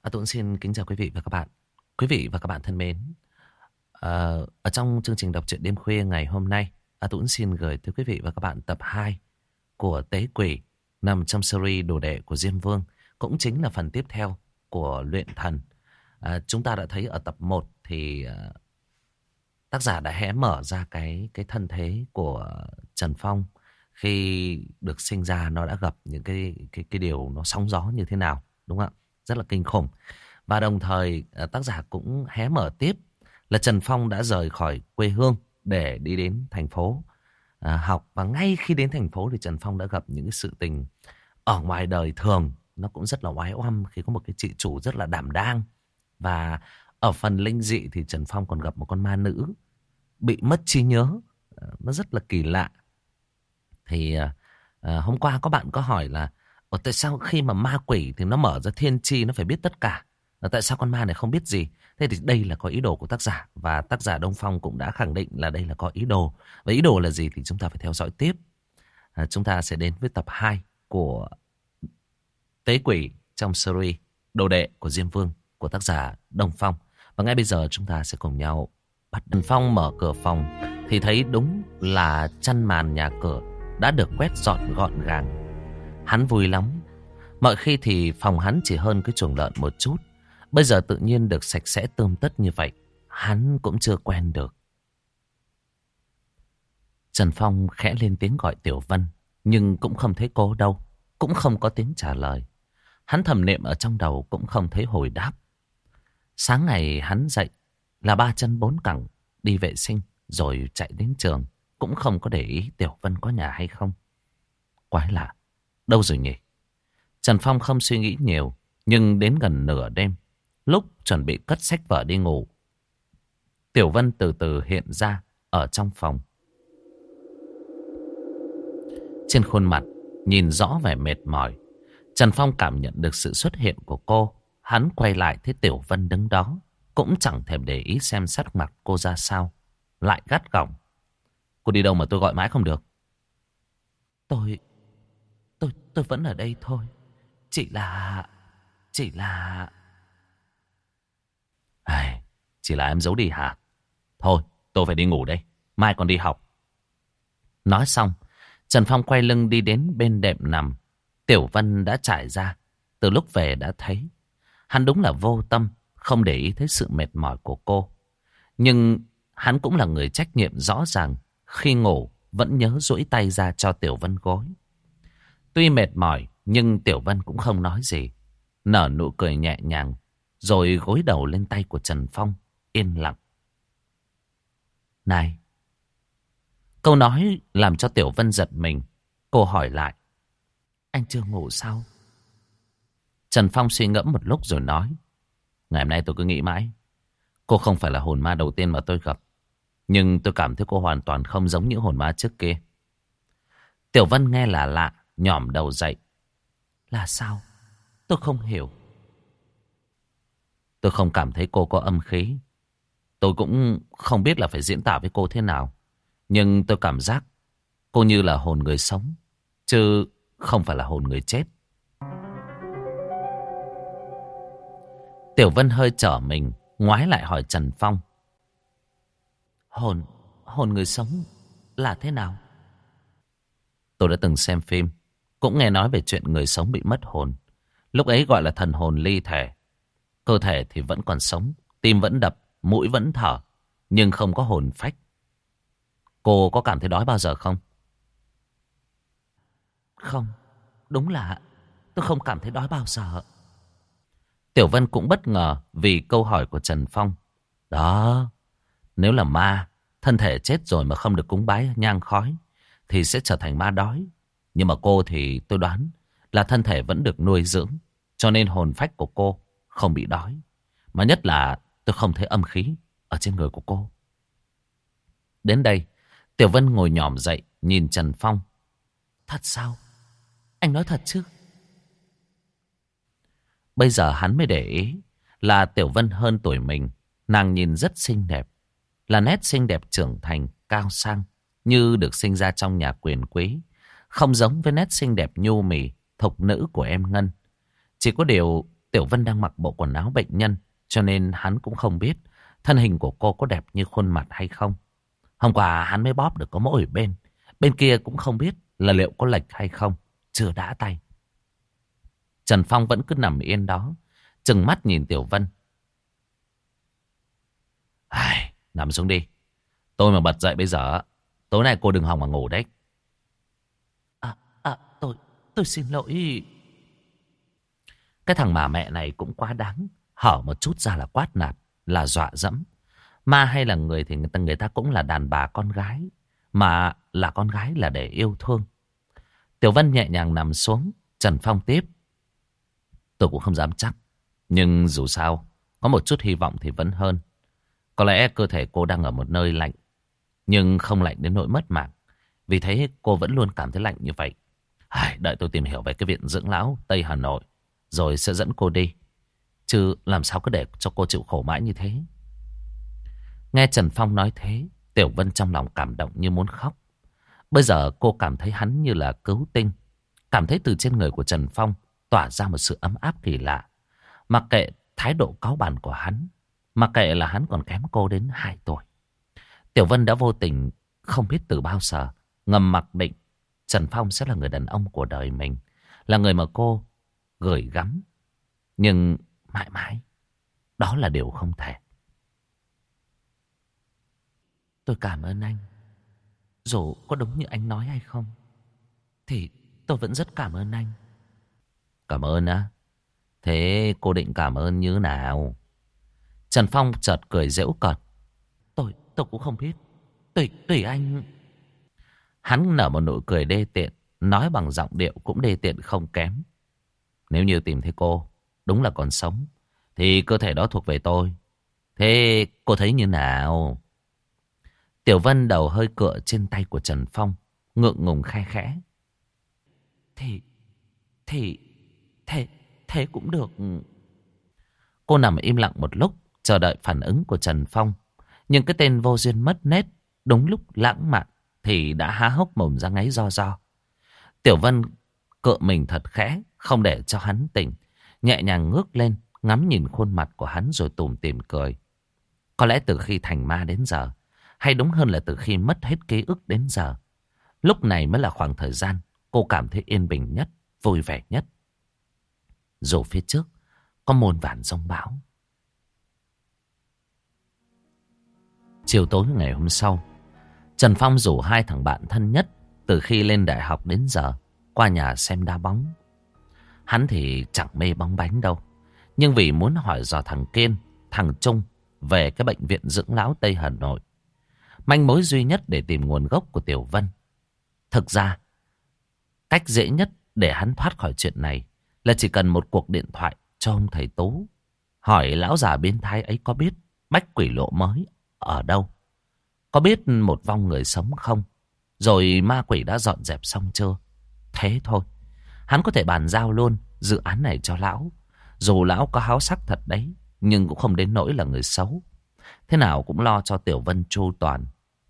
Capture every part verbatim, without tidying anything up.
À, Tuấn xin kính chào quý vị và các bạn. Quý vị và các bạn thân mến, à, ở trong chương trình đọc truyện đêm khuya ngày hôm nay, A Tuấn xin gửi tới quý vị và các bạn tập hai của Tế Quỷ nằm trong series Đồ Đệ của Diêm Vương, cũng chính là phần tiếp theo của Luyện Thần. À, chúng ta đã thấy ở tập một thì à, tác giả đã hé mở ra cái cái thân thế của Trần Phong khi được sinh ra. Nó đã gặp những cái cái cái điều nó sóng gió như thế nào, đúng không ạ? Rất là kinh khủng. Và đồng thời à, tác giả cũng hé mở tiếp là Trần Phong đã rời khỏi quê hương để đi đến thành phố à, học. Và ngay khi đến thành phố thì Trần Phong đã gặp những cái sự tình ở ngoài đời thường. Nó cũng rất là oái oăm khi có một cái chị chủ rất là đảm đang. Và ở phần linh dị thì Trần Phong còn gặp một con ma nữ bị mất trí nhớ. à, Nó rất là kỳ lạ. Thì à, à, hôm qua có bạn có hỏi là Ồ, tại sao khi mà ma quỷ thì nó mở ra thiên tri, nó phải biết tất cả. Và tại sao con ma này không biết gì? Thế thì đây là có ý đồ của tác giả. Và tác giả Đông Phong cũng đã khẳng định là đây là có ý đồ. Và ý đồ là gì thì chúng ta phải theo dõi tiếp. À, chúng ta sẽ đến với tập hai của Tế Quỷ trong series Đồ Đệ của Diêm Vương của tác giả Đông Phong. Và ngay bây giờ chúng ta sẽ cùng nhau bắt đầu. Phong mở cửa phòng thì thấy đúng là chăn màn nhà cửa đã được quét dọn gọn gàng. Hắn vui lắm. Mọi khi thì phòng hắn chỉ hơn cái chuồng lợn một chút. Bây giờ tự nhiên được sạch sẽ tươm tất như vậy, hắn cũng chưa quen được. Trần Phong khẽ lên tiếng gọi Tiểu Vân, nhưng cũng không thấy cô đâu, cũng không có tiếng trả lời. Hắn thầm niệm ở trong đầu cũng không thấy hồi đáp. Sáng ngày hắn dậy là ba chân bốn cẳng, đi vệ sinh rồi chạy đến trường, cũng không có để ý Tiểu Vân có nhà hay không. Quái lạ, đâu rồi nhỉ? Trần Phong không suy nghĩ nhiều, nhưng đến gần nửa đêm, lúc chuẩn bị cất sách vở đi ngủ, Tiểu Vân từ từ hiện ra ở trong phòng. Trên khuôn mặt nhìn rõ vẻ mệt mỏi. Trần Phong cảm nhận được sự xuất hiện của cô. Hắn quay lại thấy Tiểu Vân đứng đó, cũng chẳng thèm để ý xem sắc mặt cô ra sao, lại gắt gỏng: Cô đi đâu mà tôi gọi mãi không được? Tôi, tôi, tôi vẫn ở đây thôi. Chỉ là... Chỉ là... Ai, chỉ là em giấu đi hả? Thôi, tôi phải đi ngủ đây, mai còn đi học. Nói xong, Trần Phong quay lưng đi đến bên đệm nằm. Tiểu Vân đã trải ra, từ lúc về đã thấy. Hắn đúng là vô tâm, không để ý thấy sự mệt mỏi của cô. Nhưng hắn cũng là người trách nhiệm rõ ràng, khi ngủ vẫn nhớ duỗi tay ra cho Tiểu Vân gối. Tuy mệt mỏi, nhưng Tiểu Vân cũng không nói gì, nở nụ cười nhẹ nhàng, rồi gối đầu lên tay của Trần Phong, yên lặng. Này! Câu nói làm cho Tiểu Vân giật mình. Cô hỏi lại: Anh chưa ngủ sao? Trần Phong suy ngẫm một lúc rồi nói: Ngày hôm nay tôi cứ nghĩ mãi, cô không phải là hồn ma đầu tiên mà tôi gặp, nhưng tôi cảm thấy cô hoàn toàn không giống những hồn ma trước kia. Tiểu Vân nghe là lạ, nhỏm đầu dậy. Là sao? Tôi không hiểu. Tôi không cảm thấy cô có âm khí. Tôi cũng không biết là phải diễn tả với cô thế nào, nhưng tôi cảm giác cô như là hồn người sống, chứ không phải là hồn người chết. Tiểu Vân hơi trở mình, ngoái lại hỏi Trần Phong: Hồn, hồn người sống là thế nào? Tôi đã từng xem phim, cũng nghe nói về chuyện người sống bị mất hồn. Lúc ấy gọi là thần hồn ly thể. Cơ thể thì vẫn còn sống, tim vẫn đập, mũi vẫn thở, nhưng không có hồn phách. Cô có cảm thấy đói bao giờ không? Không, đúng là tôi không cảm thấy đói bao giờ. Tiểu Vân cũng bất ngờ vì câu hỏi của Trần Phong. Đó, nếu là ma, thân thể chết rồi mà không được cúng bái nhang khói thì sẽ trở thành ma đói. Nhưng mà cô thì tôi đoán là thân thể vẫn được nuôi dưỡng, cho nên hồn phách của cô không bị đói. Mà nhất là tôi không thấy âm khí ở trên người của cô. Đến đây, Tiểu Vân ngồi nhòm dậy nhìn Trần Phong. Thật sao? Anh nói thật chứ? Bây giờ hắn mới để ý là Tiểu Vân hơn tuổi mình. Nàng nhìn rất xinh đẹp, là nét xinh đẹp trưởng thành, cao sang, như được sinh ra trong nhà quyền quý. Không giống với nét xinh đẹp nhu mì, thục nữ của em Ngân. Chỉ có điều Tiểu Vân đang mặc bộ quần áo bệnh nhân, cho nên hắn cũng không biết thân hình của cô có đẹp như khuôn mặt hay không. Hôm qua hắn mới bóp được có mỗi bên. Bên kia cũng không biết là liệu có lệch hay không. Chưa đã tay. Trần Phong vẫn cứ nằm yên đó, trừng mắt nhìn Tiểu Vân. Ai, nằm xuống đi. Tôi mà bật dậy bây giờ, tối nay cô đừng hòng mà ngủ đấy. À, à, tôi, tôi xin lỗi. Cái thằng mà mẹ này cũng quá đáng. Hở một chút ra là quát nạt, là dọa dẫm. Ma hay là người thì người ta, người ta cũng là đàn bà con gái. Mà là con gái là để yêu thương. Tiểu Vân nhẹ nhàng nằm xuống. Trần Phong tiếp. Tôi cũng không dám chắc. Nhưng dù sao, có một chút hy vọng thì vẫn hơn. Có lẽ cơ thể cô đang ở một nơi lạnh. Nhưng không lạnh đến nỗi mất mạng. Vì thế cô vẫn luôn cảm thấy lạnh như vậy. Ai, đợi tôi tìm hiểu về cái viện dưỡng lão Tây Hà Nội. Rồi sẽ dẫn cô đi. Chứ làm sao cứ để cho cô chịu khổ mãi như thế. Nghe Trần Phong nói thế, Tiểu Vân trong lòng cảm động như muốn khóc. Bây giờ cô cảm thấy hắn như là cứu tinh. Cảm thấy từ trên người của Trần Phong tỏa ra một sự ấm áp kỳ lạ. Mặc kệ thái độ cáu bẳn của hắn, mặc kệ là hắn còn kém cô đến hai tuổi. Tiểu Vân đã vô tình không biết từ bao giờ ngầm mặc định Trần Phong sẽ là người đàn ông của đời mình. Là người mà cô gửi gắm. Nhưng mãi mãi đó là điều không thể. Tôi cảm ơn anh. Dù có đúng như anh nói hay không, thì tôi vẫn rất cảm ơn anh. Cảm ơn á? Thế cô định cảm ơn như nào? Trần Phong chợt cười giễu cợt. Tôi, tôi cũng không biết. Tùy, tùy anh. Hắn nở một nụ cười đê tiện, nói bằng giọng điệu cũng đê tiện không kém. Nếu như tìm thấy cô, đúng là còn sống, thì cơ thể đó thuộc về tôi. Thế cô thấy như nào? Tiểu Vân đầu hơi cựa trên tay của Trần Phong, ngượng ngùng khe khẽ. Thì, thì, thế, thế cũng được. Cô nằm im lặng một lúc, chờ đợi phản ứng của Trần Phong. Nhưng cái tên vô duyên mất nết, đúng lúc lãng mạn, thì đã há hốc mồm ra ngáy ro ro. Tiểu Vân cựa mình thật khẽ, không để cho hắn tỉnh. Nhẹ nhàng ngước lên, ngắm nhìn khuôn mặt của hắn rồi tủm tỉm cười. Có lẽ từ khi thành ma đến giờ, hay đúng hơn là từ khi mất hết ký ức đến giờ, lúc này mới là khoảng thời gian cô cảm thấy yên bình nhất, vui vẻ nhất. Dù phía trước có muôn vàn giông bão. Chiều tối ngày hôm sau, Trần Phong rủ hai thằng bạn thân nhất từ khi lên đại học đến giờ qua nhà xem đá bóng. Hắn thì chẳng mê bóng bánh đâu, nhưng vì muốn hỏi dò thằng Kiên, thằng Trung về cái bệnh viện dưỡng lão Tây Hà Nội, manh mối duy nhất để tìm nguồn gốc của Tiểu Vân. Thực ra, cách dễ nhất để hắn thoát khỏi chuyện này là chỉ cần một cuộc điện thoại cho ông thầy Tú, hỏi lão già biến thái ấy có biết bách quỷ lộ mới ở đâu, có biết một vong người sống không, rồi ma quỷ đã dọn dẹp xong chưa. Thế thôi, hắn có thể bàn giao luôn dự án này cho lão. Dù lão có háo sắc thật đấy, nhưng cũng không đến nỗi là người xấu. Thế nào cũng lo cho Tiểu Vân chu toàn.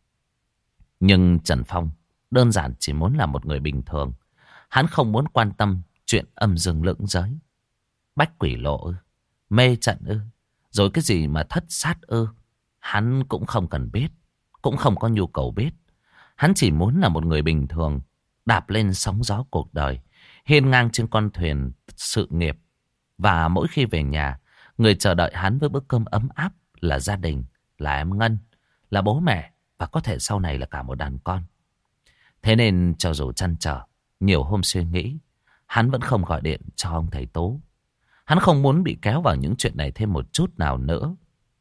Nhưng Trần Phong đơn giản chỉ muốn là một người bình thường. Hắn không muốn quan tâm chuyện âm dương lưỡng giới. Bách quỷ lộ ư, mê trận ư, rồi cái gì mà thất sát ư, hắn cũng không cần biết, cũng không có nhu cầu biết. Hắn chỉ muốn là một người bình thường, đạp lên sóng gió cuộc đời, hiên ngang trên con thuyền sự nghiệp. Và mỗi khi về nhà, người chờ đợi hắn với bữa cơm ấm áp là gia đình, là em Ngân, là bố mẹ, và có thể sau này là cả một đàn con. Thế nên cho dù trăn trở, nhiều hôm suy nghĩ, hắn vẫn không gọi điện cho ông thầy Tú. Hắn không muốn bị kéo vào những chuyện này thêm một chút nào nữa.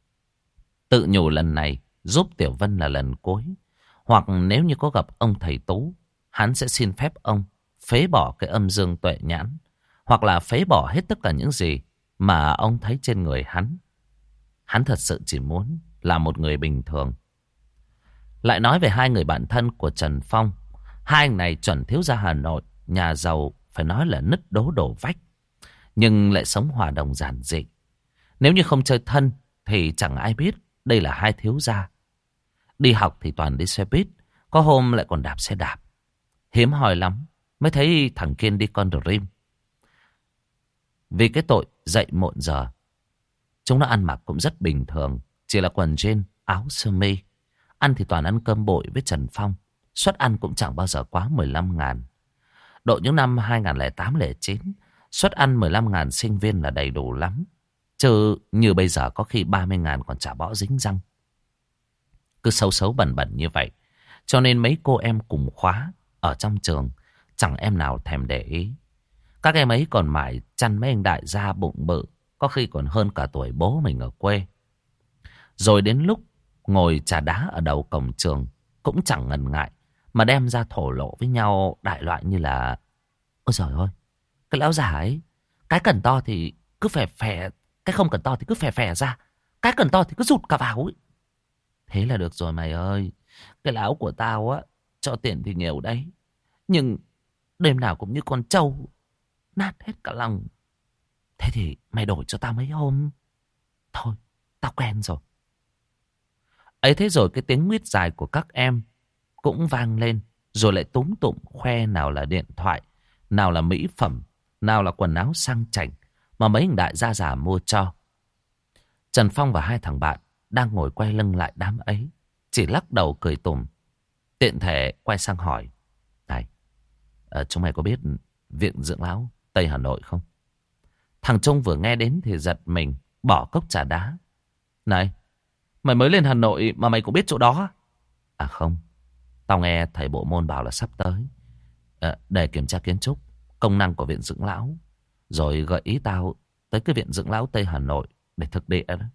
Tự nhủ lần này giúp Tiểu Vân là lần cuối. Hoặc nếu như có gặp ông thầy Tú, hắn sẽ xin phép ông phế bỏ cái âm dương tuệ nhãn, hoặc là phế bỏ hết tất cả những gì mà ông thấy trên người hắn. Hắn thật sự chỉ muốn là một người bình thường. Lại nói về hai người bạn thân của Trần Phong. Hai anh này chuẩn thiếu gia Hà Nội, nhà giàu phải nói là nứt đố đổ vách, nhưng lại sống hòa đồng giản dị. Nếu như không chơi thân thì chẳng ai biết đây là hai thiếu gia. Đi học thì toàn đi xe buýt, có hôm lại còn đạp xe đạp. Hiếm hoi lắm mới thấy thằng Kiên đi con Dream. vì cái tội dậy muộn giờ. Chúng nó ăn mặc cũng rất bình thường, chỉ là quần jean, áo sơ mi. Ăn thì toàn ăn cơm bội với Trần Phong. Suất ăn cũng chẳng bao giờ quá mười lăm ngàn. Độ những năm hai nghìn không trăm lẻ tám lẻ chín, suất ăn mười lăm ngàn sinh viên là đầy đủ lắm. Chứ như bây giờ có khi ba mươi ngàn còn chả bỏ dính răng. Cứ xấu xấu bẩn bẩn như vậy. Cho nên mấy cô em cùng khóa ở trong trường chẳng em nào thèm để ý. Các em ấy còn mải chăn mấy anh đại gia bụng bự, có khi còn hơn cả tuổi bố mình ở quê. Rồi đến lúc ngồi trà đá ở đầu cổng trường cũng chẳng ngần ngại mà đem ra thổ lộ với nhau đại loại như là: ôi giời ơi, cái lão già ấy, cái cần to thì cứ phè phè, cái không cần to thì cứ phè phè ra, cái cần to thì cứ rụt cả vào ấy. Thế là được rồi mày ơi. Cái lão của tao á, cho tiền thì nhiều đấy, nhưng đêm nào cũng như con trâu, nát hết cả lòng. Thế thì mày đổi cho tao mấy hôm. Thôi, tao quen rồi. Ấy thế rồi cái tiếng nguyết dài của các em cũng vang lên. Rồi lại túm tụm khoe nào là điện thoại, nào là mỹ phẩm, nào là quần áo sang chảnh mà mấy anh đại gia già mua cho. Trần Phong và hai thằng bạn đang ngồi quay lưng lại đám ấy, chỉ lắc đầu cười tủm. Tiện thể quay sang hỏi: này, à, chúng mày có biết Viện Dưỡng Lão Tây Hà Nội không? Thằng Trung vừa nghe đến thì giật mình, bỏ cốc trà đá. Này, mày mới lên Hà Nội mà mày cũng biết chỗ đó? À không, tao nghe thầy bộ môn bảo là sắp tới à, để kiểm tra kiến trúc, công năng của Viện Dưỡng Lão, rồi gợi ý tao tới cái Viện Dưỡng Lão Tây Hà Nội để thực địa đó.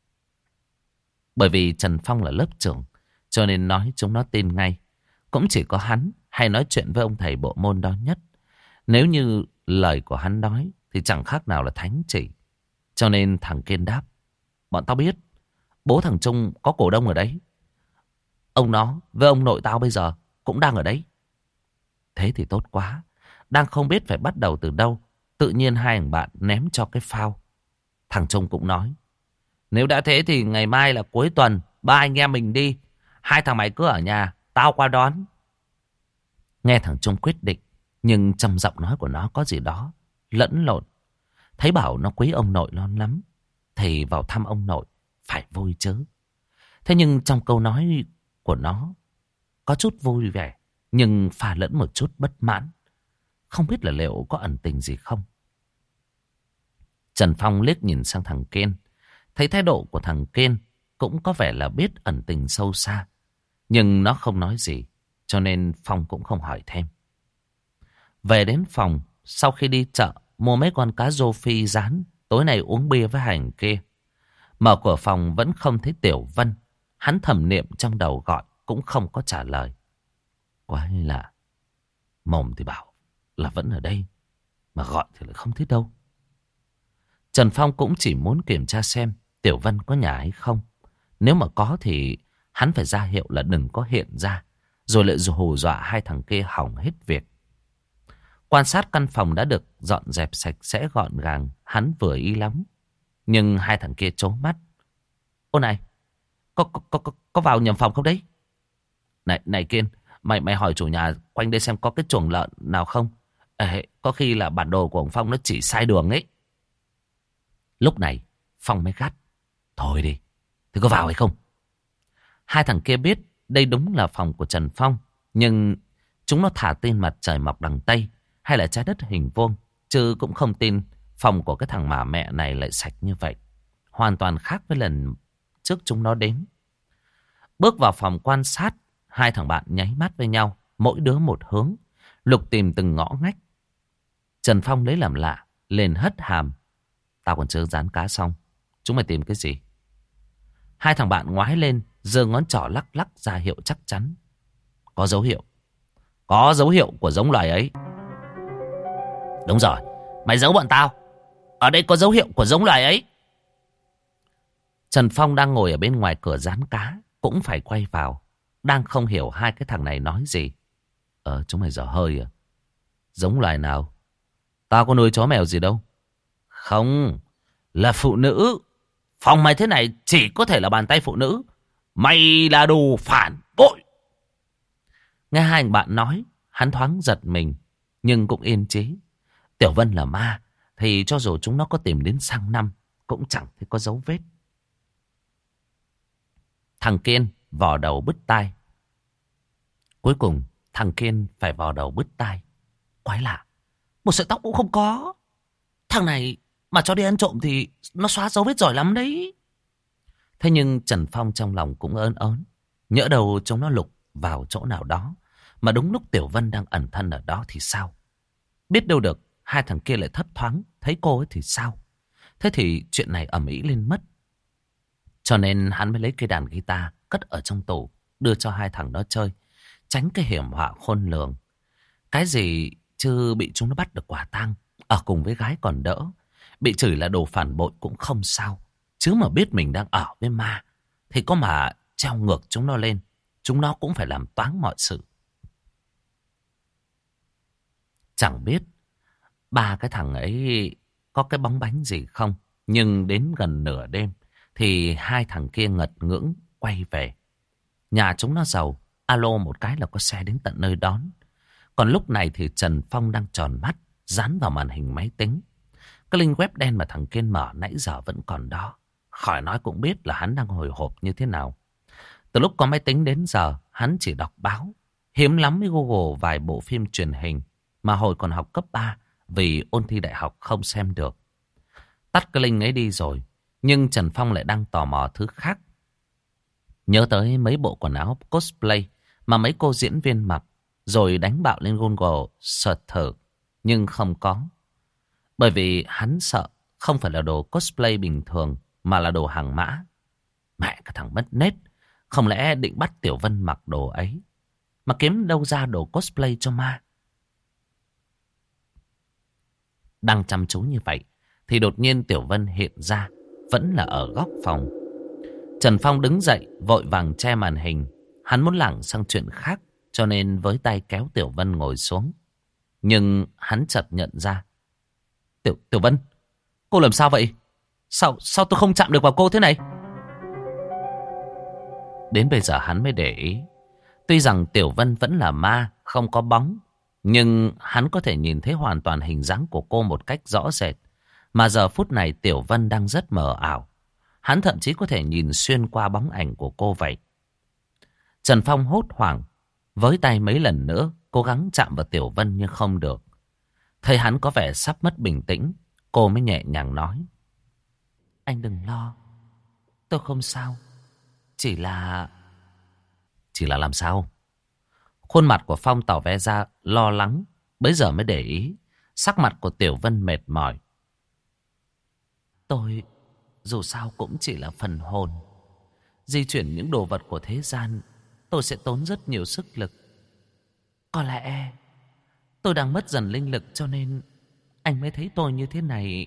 Bởi vì Trần Phong là lớp trưởng, cho nên nói chúng nó tin ngay. Cũng chỉ có hắn hay nói chuyện với ông thầy bộ môn đó nhất. Nếu như lời của hắn nói thì chẳng khác nào là thánh chỉ. Cho nên thằng Kiên đáp: bọn tao biết, bố thằng Trung có cổ đông ở đấy. Ông nó với ông nội tao bây giờ cũng đang ở đấy. Thế thì tốt quá. Đang không biết phải bắt đầu từ đâu, tự nhiên hai thằng bạn ném cho cái phao. Thằng Trung cũng nói: nếu đã thế thì ngày mai là cuối tuần, ba anh em mình đi. Hai thằng mày cứ ở nhà, tao qua đón. Nghe thằng Trung quyết định, nhưng trong giọng nói của nó có gì đó lẫn lộn. Thấy bảo nó quý ông nội nó lắm, thì vào thăm ông nội phải vui chứ. Thế nhưng trong câu nói của nó có chút vui vẻ, nhưng pha lẫn một chút bất mãn. Không biết là liệu có ẩn tình gì không. Trần Phong liếc nhìn sang thằng Kiên, thấy thái độ của thằng Kiên cũng có vẻ là biết ẩn tình sâu xa. Nhưng nó không nói gì, cho nên Phong cũng không hỏi thêm. Về đến phòng, sau khi đi chợ mua mấy con cá rô phi rán, tối nay uống bia với hành kia. Mở cửa phòng vẫn không thấy Tiểu Vân. Hắn thầm niệm trong đầu gọi cũng không có trả lời. Quái lạ, mồm thì bảo là vẫn ở đây, mà gọi thì lại không thấy đâu. Trần Phong cũng chỉ muốn kiểm tra xem Tiểu Vân có nhà hay không. Nếu mà có thì hắn phải ra hiệu là đừng có hiện ra, rồi lại hù dọa hai thằng kia hỏng hết việc. Quan sát căn phòng đã được dọn dẹp sạch sẽ gọn gàng, hắn vừa ý lắm. Nhưng hai thằng kia trố mắt. Ô này, có, có, có, có, có vào nhầm phòng không đấy? Này, này Kiên, mày mày hỏi chủ nhà quanh đây xem có cái chuồng lợn nào không? Ê, có khi là bản đồ của ông Phong nó chỉ sai đường ấy. Lúc này, Phong mới gắt: thôi đi, thì có vào hay không? Hai thằng kia biết đây đúng là phòng của Trần Phong, nhưng chúng nó thả tin mặt trời mọc đằng Tây hay là trái đất hình vuông, chứ cũng không tin phòng của cái thằng mà mẹ này lại sạch như vậy. Hoàn toàn khác với lần trước chúng nó đến. Bước vào phòng quan sát, hai thằng bạn nháy mắt với nhau, mỗi đứa một hướng, lục tìm từng ngõ ngách. Trần Phong lấy làm lạ, lên hất hàm: tao còn chưa rán cá xong, chúng mày tìm cái gì? Hai thằng bạn ngoái lên, giơ ngón trỏ lắc lắc ra hiệu chắc chắn. Có dấu hiệu. Có dấu hiệu của giống loài ấy. Đúng rồi, mày giấu bọn tao. Ở đây có dấu hiệu của giống loài ấy. Trần Phong đang ngồi ở bên ngoài cửa rán cá, cũng phải quay vào. Đang không hiểu hai cái thằng này nói gì. Ờ, chúng mày dở hơi à? Giống loài nào? Tao có nuôi chó mèo gì đâu. Không, là phụ nữ. Phòng mày thế này chỉ có thể là bàn tay phụ nữ. Mày là đồ phản bội. Nghe hai anh bạn nói, hắn thoáng giật mình, nhưng cũng yên trí. Tiểu Vân là ma, thì cho dù chúng nó có tìm đến sang năm cũng chẳng thấy có dấu vết. Thằng Kiên vò đầu bứt tai. Cuối cùng thằng Kiên phải vò đầu bứt tai. Quái lạ, một sợi tóc cũng không có. Thằng này mà cho đi ăn trộm thì nó xóa dấu vết giỏi lắm đấy. Thế nhưng Trần Phong trong lòng cũng ớn ớn. Nhỡ đầu chúng nó lục vào chỗ nào đó mà đúng lúc Tiểu Vân đang ẩn thân ở đó thì sao? Biết đâu được hai thằng kia lại thấp thoáng thấy cô ấy thì sao? Thế thì chuyện này ầm ĩ lên mất. Cho nên hắn mới lấy cây đàn guitar cất ở trong tủ, đưa cho hai thằng đó chơi, tránh cái hiểm họa khôn lường. Cái gì chứ bị chúng nó bắt được quả tang, ở cùng với gái còn đỡ, bị chửi là đồ phản bội cũng không sao. Chứ mà biết mình đang ở với ma thì có mà treo ngược chúng nó lên, chúng nó cũng phải làm toáng mọi sự. Chẳng biết ba cái thằng ấy có cái bóng bánh gì không, nhưng đến gần nửa đêm thì hai thằng kia ngật ngưỡng quay về. Nhà chúng nó giàu, alo một cái là có xe đến tận nơi đón. Còn lúc này thì Trần Phong đang tròn mắt, dán vào màn hình máy tính. Cái link web đen mà thằng Kiên mở nãy giờ vẫn còn đó. Khỏi nói cũng biết là hắn đang hồi hộp như thế nào. Từ lúc có máy tính đến giờ, hắn chỉ đọc báo. Hiếm lắm mới Google vài bộ phim truyền hình mà hồi còn học cấp ba vì ôn thi đại học không xem được. Tắt cái link ấy đi rồi, nhưng Trần Phong lại đang tò mò thứ khác. Nhớ tới mấy bộ quần áo cosplay mà mấy cô diễn viên mặc, rồi đánh bạo lên Google search thử, nhưng không có. Bởi vì hắn sợ không phải là đồ cosplay bình thường mà là đồ hàng mã. Mẹ cái thằng mất nết, không lẽ định bắt Tiểu Vân mặc đồ ấy mà kiếm đâu ra đồ cosplay cho ma. Đang chăm chú như vậy thì đột nhiên Tiểu Vân hiện ra, vẫn là ở góc phòng. Trần Phong đứng dậy vội vàng che màn hình. Hắn muốn lảng sang chuyện khác, cho nên với tay kéo Tiểu Vân ngồi xuống. Nhưng hắn chợt nhận ra. Tiểu, Tiểu Vân, cô làm sao vậy? Sao, sao tôi không chạm được vào cô thế này? Đến bây giờ hắn mới để ý. Tuy rằng Tiểu Vân vẫn là ma, không có bóng, nhưng hắn có thể nhìn thấy hoàn toàn hình dáng của cô một cách rõ rệt. Mà giờ phút này Tiểu Vân đang rất mờ ảo. Hắn thậm chí có thể nhìn xuyên qua bóng ảnh của cô vậy. Trần Phong hốt hoảng, với tay mấy lần nữa, cố gắng chạm vào Tiểu Vân nhưng không được. Thấy hắn có vẻ sắp mất bình tĩnh, cô mới nhẹ nhàng nói. Anh đừng lo, tôi không sao. Chỉ là... Chỉ là làm sao? Khuôn mặt của Phong tỏ vẻ ra lo lắng, bấy giờ mới để ý. Sắc mặt của Tiểu Vân mệt mỏi. Tôi dù sao cũng chỉ là phần hồn. Di chuyển những đồ vật của thế gian, tôi sẽ tốn rất nhiều sức lực. Có lẽ tôi đang mất dần linh lực, cho nên anh mới thấy tôi như thế này.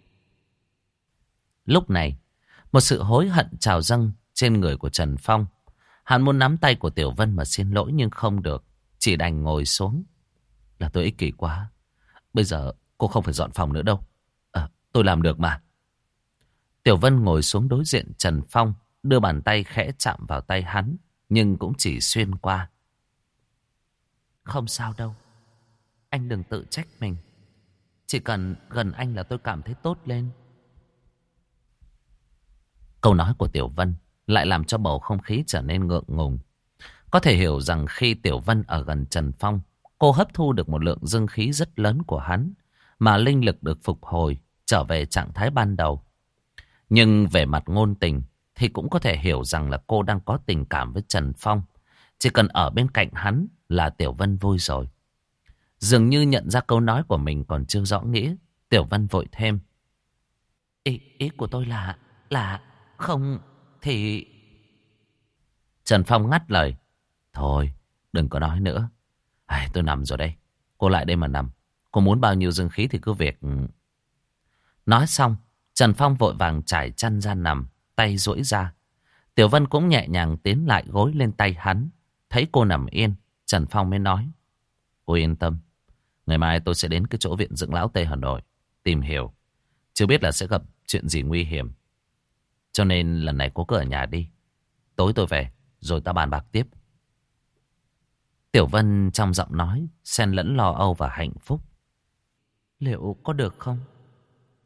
Lúc này, một sự hối hận trào dâng trên người của Trần Phong. Hắn muốn nắm tay của Tiểu Vân mà xin lỗi nhưng không được, chỉ đành ngồi xuống. Là tôi ích kỷ quá. Bây giờ cô không phải dọn phòng nữa đâu. À, tôi làm được mà. Tiểu Vân ngồi xuống đối diện Trần Phong, đưa bàn tay khẽ chạm vào tay hắn, nhưng cũng chỉ xuyên qua. Không sao đâu, anh đừng tự trách mình. Chỉ cần gần anh là tôi cảm thấy tốt lên. Câu nói của Tiểu Vân lại làm cho bầu không khí trở nên ngượng ngùng. Có thể hiểu rằng khi Tiểu Vân ở gần Trần Phong, cô hấp thu được một lượng dương khí rất lớn của hắn, mà linh lực được phục hồi, trở về trạng thái ban đầu. Nhưng về mặt ngôn tình thì cũng có thể hiểu rằng là cô đang có tình cảm với Trần Phong. Chỉ cần ở bên cạnh hắn là Tiểu Vân vui rồi. Dường như nhận ra câu nói của mình còn chưa rõ nghĩa, Tiểu Vân vội thêm. Ý, ý của tôi là, là không thì... Trần Phong ngắt lời. Thôi, đừng có nói nữa. À, tôi nằm rồi đây. Cô lại đây mà nằm. Cô muốn bao nhiêu dương khí thì cứ việc... Nói xong, Trần Phong vội vàng trải chăn ra nằm, tay duỗi ra. Tiểu Vân cũng nhẹ nhàng tiến lại gối lên tay hắn. Thấy cô nằm yên, Trần Phong mới nói. Cô yên tâm. Ngày mai tôi sẽ đến cái chỗ viện dưỡng lão Tây Hà Nội tìm hiểu. Chưa biết là sẽ gặp chuyện gì nguy hiểm. Cho nên lần này cô cứ ở nhà đi. Tối tôi về, rồi ta bàn bạc tiếp. Tiểu Vân trong giọng nói xen lẫn lo âu và hạnh phúc. Liệu có được không?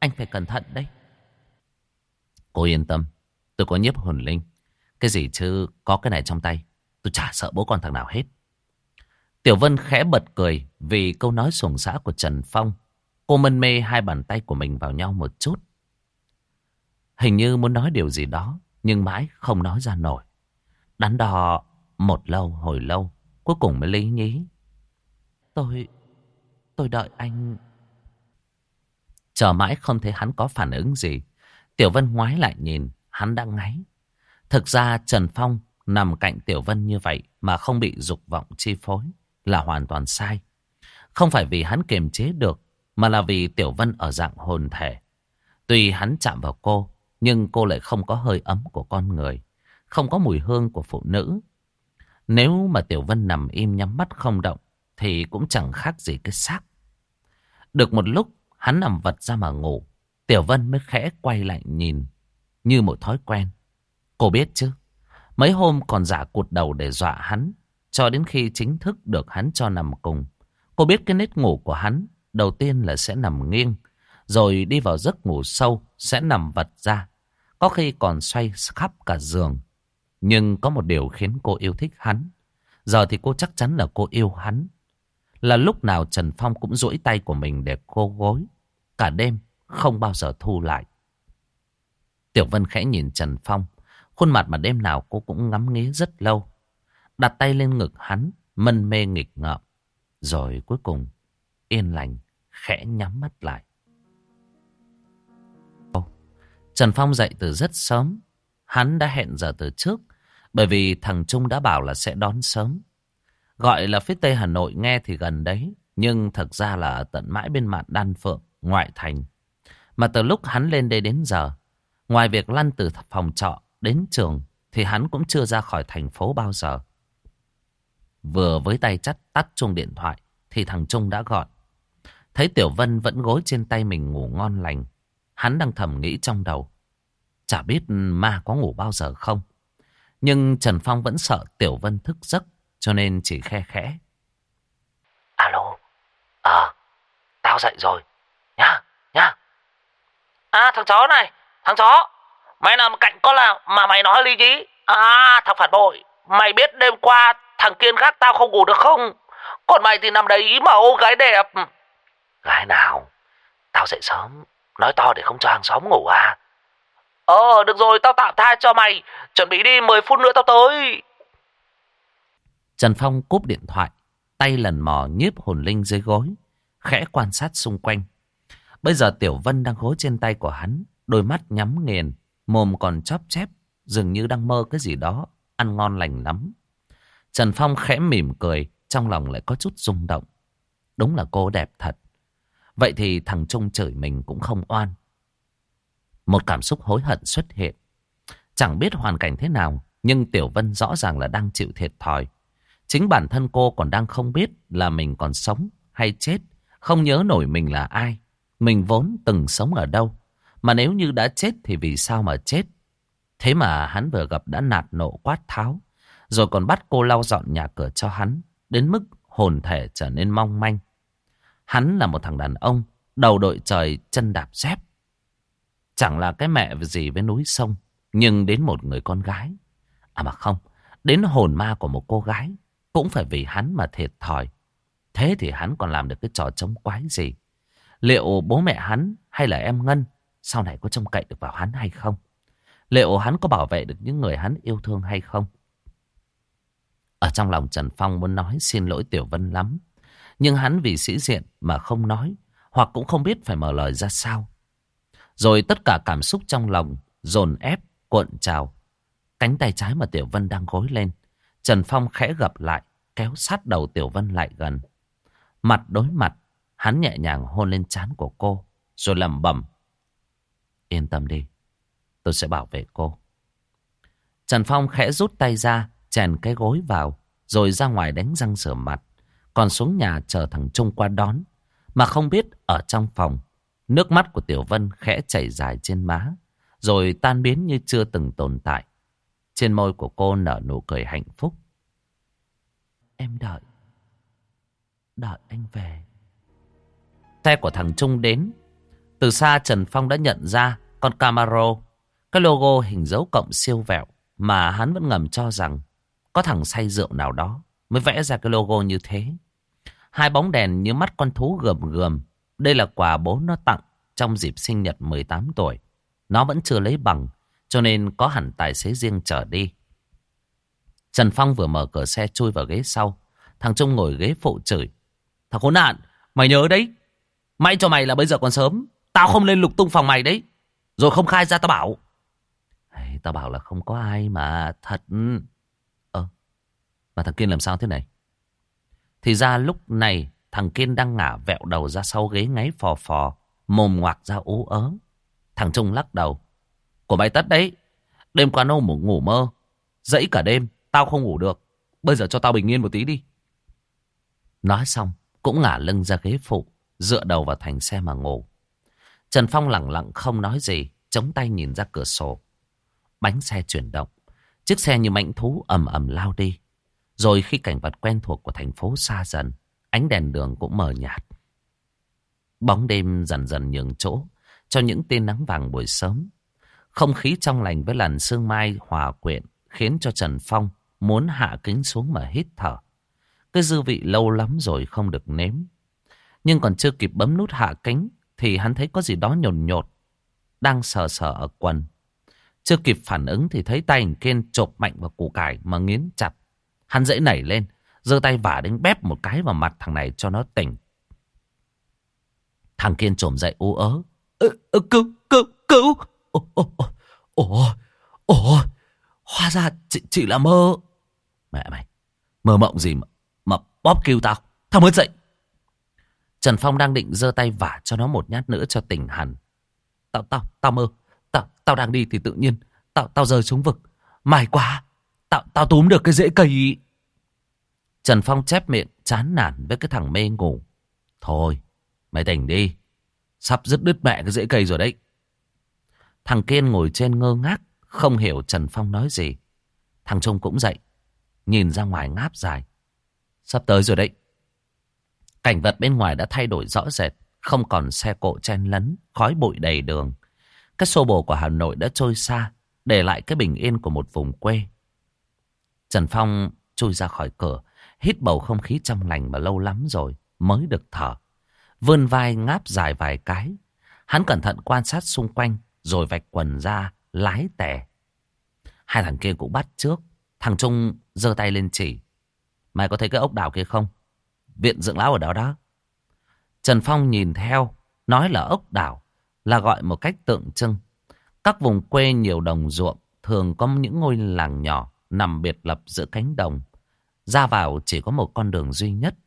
anh phải cẩn thận đấy. Cô yên tâm, tôi có nhiếp hồn linh. Cái gì chứ có cái này trong tay, tôi chả sợ bố con thằng nào hết. Tiểu Vân khẽ bật cười vì câu nói xuồng xã của Trần Phong. Cô mân mê hai bàn tay của mình vào nhau một chút. Hình như muốn nói điều gì đó, nhưng mãi không nói ra nổi. Đắn đo một lâu hồi lâu, cuối cùng mới lý nhí. Tôi, tôi đợi anh. Chờ mãi không thấy hắn có phản ứng gì. Tiểu Vân ngoái lại nhìn, hắn đã ngáy. Thực ra Trần Phong nằm cạnh Tiểu Vân như vậy mà không bị dục vọng chi phối là hoàn toàn sai. Không phải vì hắn kiềm chế được, mà là vì Tiểu Vân ở dạng hồn thể. Tuy hắn chạm vào cô, nhưng cô lại không có hơi ấm của con người, không có mùi hương của phụ nữ. Nếu mà Tiểu Vân nằm im nhắm mắt không động, thì cũng chẳng khác gì cái xác. Được một lúc, hắn nằm vật ra mà ngủ. Tiểu Vân mới khẽ quay lại nhìn, như một thói quen. Cô biết chứ, mấy hôm còn giả cụt đầu để dọa hắn, cho đến khi chính thức được hắn cho nằm cùng. Cô biết cái nết ngủ của hắn, đầu tiên là sẽ nằm nghiêng, rồi đi vào giấc ngủ sâu, sẽ nằm vật ra. Có khi còn xoay khắp cả giường. Nhưng có một điều khiến cô yêu thích hắn. Giờ thì cô chắc chắn là cô yêu hắn. Là lúc nào Trần Phong cũng duỗi tay của mình để cô gối. Cả đêm, không bao giờ thu lại. Tiểu Vân khẽ nhìn Trần Phong. Khuôn mặt mà đêm nào cô cũng ngắm nghía rất lâu. Đặt tay lên ngực hắn, mân mê nghịch ngợm. Rồi cuối cùng, yên lành, khẽ nhắm mắt lại. Trần Phong dậy từ rất sớm. Hắn đã hẹn giờ từ trước, bởi vì thằng Trung đã bảo là sẽ đón sớm. Gọi là phía Tây Hà Nội nghe thì gần đấy, nhưng thật ra là tận mãi bên mạn Đan Phượng, ngoại thành. Mà từ lúc hắn lên đây đến giờ, ngoài việc lăn từ phòng trọ đến trường, thì hắn cũng chưa ra khỏi thành phố bao giờ. Vừa với tay chắt tắt chuông điện thoại, thì thằng Trung đã gọi. Thấy Tiểu Vân vẫn gối trên tay mình ngủ ngon lành, hắn đang thầm nghĩ trong đầu. Chả biết ma có ngủ bao giờ không. Nhưng Trần Phong vẫn sợ Tiểu Vân thức giấc, cho nên chỉ khe khẽ. Alo, ờ, à, tao dậy rồi, nhá, nhá. À, thằng chó này, thằng chó, mày nằm cạnh con nào mà mày nói lý nhí? À, thằng phản bội, mày biết đêm qua thằng Kiên gác tao không ngủ được không? Còn mày thì nằm đấy mà ô gái đẹp. Gái nào? Tao dậy sớm, nói to để không cho hàng xóm ngủ à? Ờ, được rồi, tao tạm tha cho mày. Chuẩn bị đi, mười phút nữa tao tới. Trần Phong cúp điện thoại, tay lần mò nhiếp hồn linh dưới gối, khẽ quan sát xung quanh. Bây giờ Tiểu Vân đang gối trên tay của hắn, đôi mắt nhắm nghiền, mồm còn chóp chép, dường như đang mơ cái gì đó, ăn ngon lành lắm. Trần Phong khẽ mỉm cười, trong lòng lại có chút rung động. Đúng là cô đẹp thật. Vậy thì thằng Trung chửi mình cũng không oan. Một cảm xúc hối hận xuất hiện. Chẳng biết hoàn cảnh thế nào, nhưng Tiểu Vân rõ ràng là đang chịu thiệt thòi. Chính bản thân cô còn đang không biết là mình còn sống hay chết, không nhớ nổi mình là ai, mình vốn từng sống ở đâu, mà nếu như đã chết thì vì sao mà chết. Thế mà hắn vừa gặp đã nạt nộ quát tháo, rồi còn bắt cô lau dọn nhà cửa cho hắn, đến mức hồn thể trở nên mong manh. Hắn là một thằng đàn ông, đầu đội trời chân đạp dép. Chẳng là cái mẹ gì với núi sông, nhưng đến một người con gái. À mà không, đến hồn ma của một cô gái, cũng phải vì hắn mà thiệt thòi. Thế thì hắn còn làm được cái trò trống quái gì? Liệu bố mẹ hắn hay là em Ngân sau này có trông cậy được vào hắn hay không? Liệu hắn có bảo vệ được những người hắn yêu thương hay không? Ở trong lòng Trần Phong muốn nói xin lỗi Tiểu Vân lắm. Nhưng hắn vì sĩ diện mà không nói, hoặc cũng không biết phải mở lời ra sao. Rồi tất cả cảm xúc trong lòng dồn ép, cuộn trào. Cánh tay trái mà Tiểu Vân đang gối lên, Trần Phong khẽ gập lại, kéo sát đầu Tiểu Vân lại gần. Mặt đối mặt, hắn nhẹ nhàng hôn lên trán của cô, rồi lẩm bẩm. Yên tâm đi, tôi sẽ bảo vệ cô. Trần Phong khẽ rút tay ra, chèn cái gối vào, rồi ra ngoài đánh răng rửa mặt. Còn xuống nhà chờ thằng Trung qua đón. Mà không biết ở trong phòng, nước mắt của Tiểu Vân khẽ chảy dài trên má, rồi tan biến như chưa từng tồn tại. Trên môi của cô nở nụ cười hạnh phúc. Em đợi, đợi anh về. Xe của thằng Trung đến. Từ xa Trần Phong đã nhận ra con Camaro, cái logo hình dấu cộng siêu vẹo mà hắn vẫn ngầm cho rằng có thằng say rượu nào đó mới vẽ ra cái logo như thế. Hai bóng đèn như mắt con thú gườm gườm. Đây là quà bố nó tặng trong dịp sinh nhật mười tám tuổi. Nó vẫn chưa lấy bằng, cho nên có hẳn tài xế riêng chở đi. Trần Phong vừa mở cửa xe chui vào ghế sau. Thằng Trung ngồi ghế phụ chửi: thằng khốn nạn, mày nhớ đấy. May cho mày là bây giờ còn sớm. Tao không lên lục tung phòng mày đấy. Rồi không khai ra tao bảo. Hey, tao bảo là không có ai mà. Thật. Ờ, mà thằng Kiên làm sao thế này? Thì ra lúc này thằng Kiên đang ngả vẹo đầu ra sau ghế ngáy phò phò, mồm ngoạc ra ú ớ. Thằng Trung lắc đầu: của mày tất đấy. Đêm qua nó ngủ, ngủ mơ dẫy cả đêm, tao không ngủ được. Bây giờ cho tao bình yên một tí đi. Nói xong cũng ngả lưng ra ghế phụ, dựa đầu vào thành xe mà ngủ. Trần Phong lẳng lặng không nói gì, chống tay nhìn ra cửa sổ. Bánh xe chuyển động, chiếc xe như mãnh thú ầm ầm lao đi. Rồi khi cảnh vật quen thuộc của thành phố xa dần, ánh đèn đường cũng mờ nhạt. Bóng đêm dần dần nhường chỗ cho những tia nắng vàng buổi sớm. Không khí trong lành với làn sương mai hòa quyện khiến cho Trần Phong muốn hạ kính xuống mà hít thở. Cái dư vị lâu lắm rồi không được nếm. Nhưng còn chưa kịp bấm nút hạ kính thì hắn thấy có gì đó nhồn nhột đang sờ sờ ở quần. Chưa kịp phản ứng thì thấy tay anh Kiên chộp mạnh vào củ cải mà nghiến chặt. Hắn dễ nảy lên, giơ tay vả đánh bép một cái vào mặt thằng này cho nó tỉnh. Thằng Kiên trồm dậy ú ớ: Ơ, ơ, cứu, cứu, cứu. Ồ, ồ, ồ, ồ, ồ, hóa ra chỉ, chỉ là mơ. Mẹ mày, mơ mộng gì mà, mà bóp kêu tao, tao mới dậy. Trần Phong đang định giơ tay vả cho nó một nhát nữa cho tỉnh hẳn. Tao, tao, tao mơ, tao, tao đang đi thì tự nhiên, tao, tao rơi xuống vực. May quá, tao, tao túm được cái rễ cây. Trần Phong chép miệng chán nản với cái thằng mê ngủ. Thôi, mày tỉnh đi, sắp dứt đứt mẹ cái rễ cây rồi đấy. Thằng Kiên ngồi trên ngơ ngác, không hiểu Trần Phong nói gì. Thằng Trung cũng dậy, nhìn ra ngoài ngáp dài. Sắp tới rồi đấy. Cảnh vật bên ngoài đã thay đổi rõ rệt, không còn xe cộ chen lấn, khói bụi đầy đường. Cái xô bồ của Hà Nội đã trôi xa, để lại cái bình yên của một vùng quê. Trần Phong chui ra khỏi cửa, hít bầu không khí trong lành mà lâu lắm rồi mới được thở. Vươn vai ngáp dài vài cái. Hắn cẩn thận quan sát xung quanh, rồi vạch quần ra, lái tè. Hai thằng kia cũng bắt trước. Thằng Trung giơ tay lên chỉ: mày có thấy cái ốc đảo kia không? Viện dưỡng lão ở đó đó. Trần Phong nhìn theo, nói là ốc đảo, là gọi một cách tượng trưng. Các vùng quê nhiều đồng ruộng thường có những ngôi làng nhỏ nằm biệt lập giữa cánh đồng. Ra vào chỉ có một con đường duy nhất.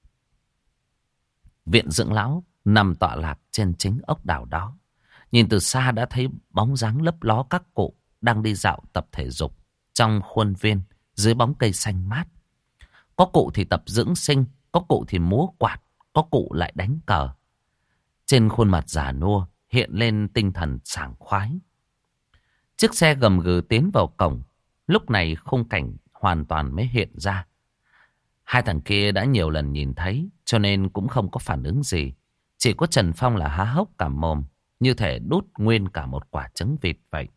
Viện dưỡng lão nằm tọa lạc trên chính ốc đảo đó. Nhìn từ xa đã thấy bóng dáng lấp ló các cụ đang đi dạo tập thể dục trong khuôn viên dưới bóng cây xanh mát. Có cụ thì tập dưỡng sinh, có cụ thì múa quạt, có cụ lại đánh cờ. Trên khuôn mặt già nua hiện lên tinh thần sảng khoái. Chiếc xe gầm gừ tiến vào cổng. Lúc này khung cảnh hoàn toàn mới hiện ra. Hai thằng kia đã nhiều lần nhìn thấy, cho nên cũng không có phản ứng gì. Chỉ có Trần Phong là há hốc cả mồm, như thể đút nguyên cả một quả trứng vịt vậy.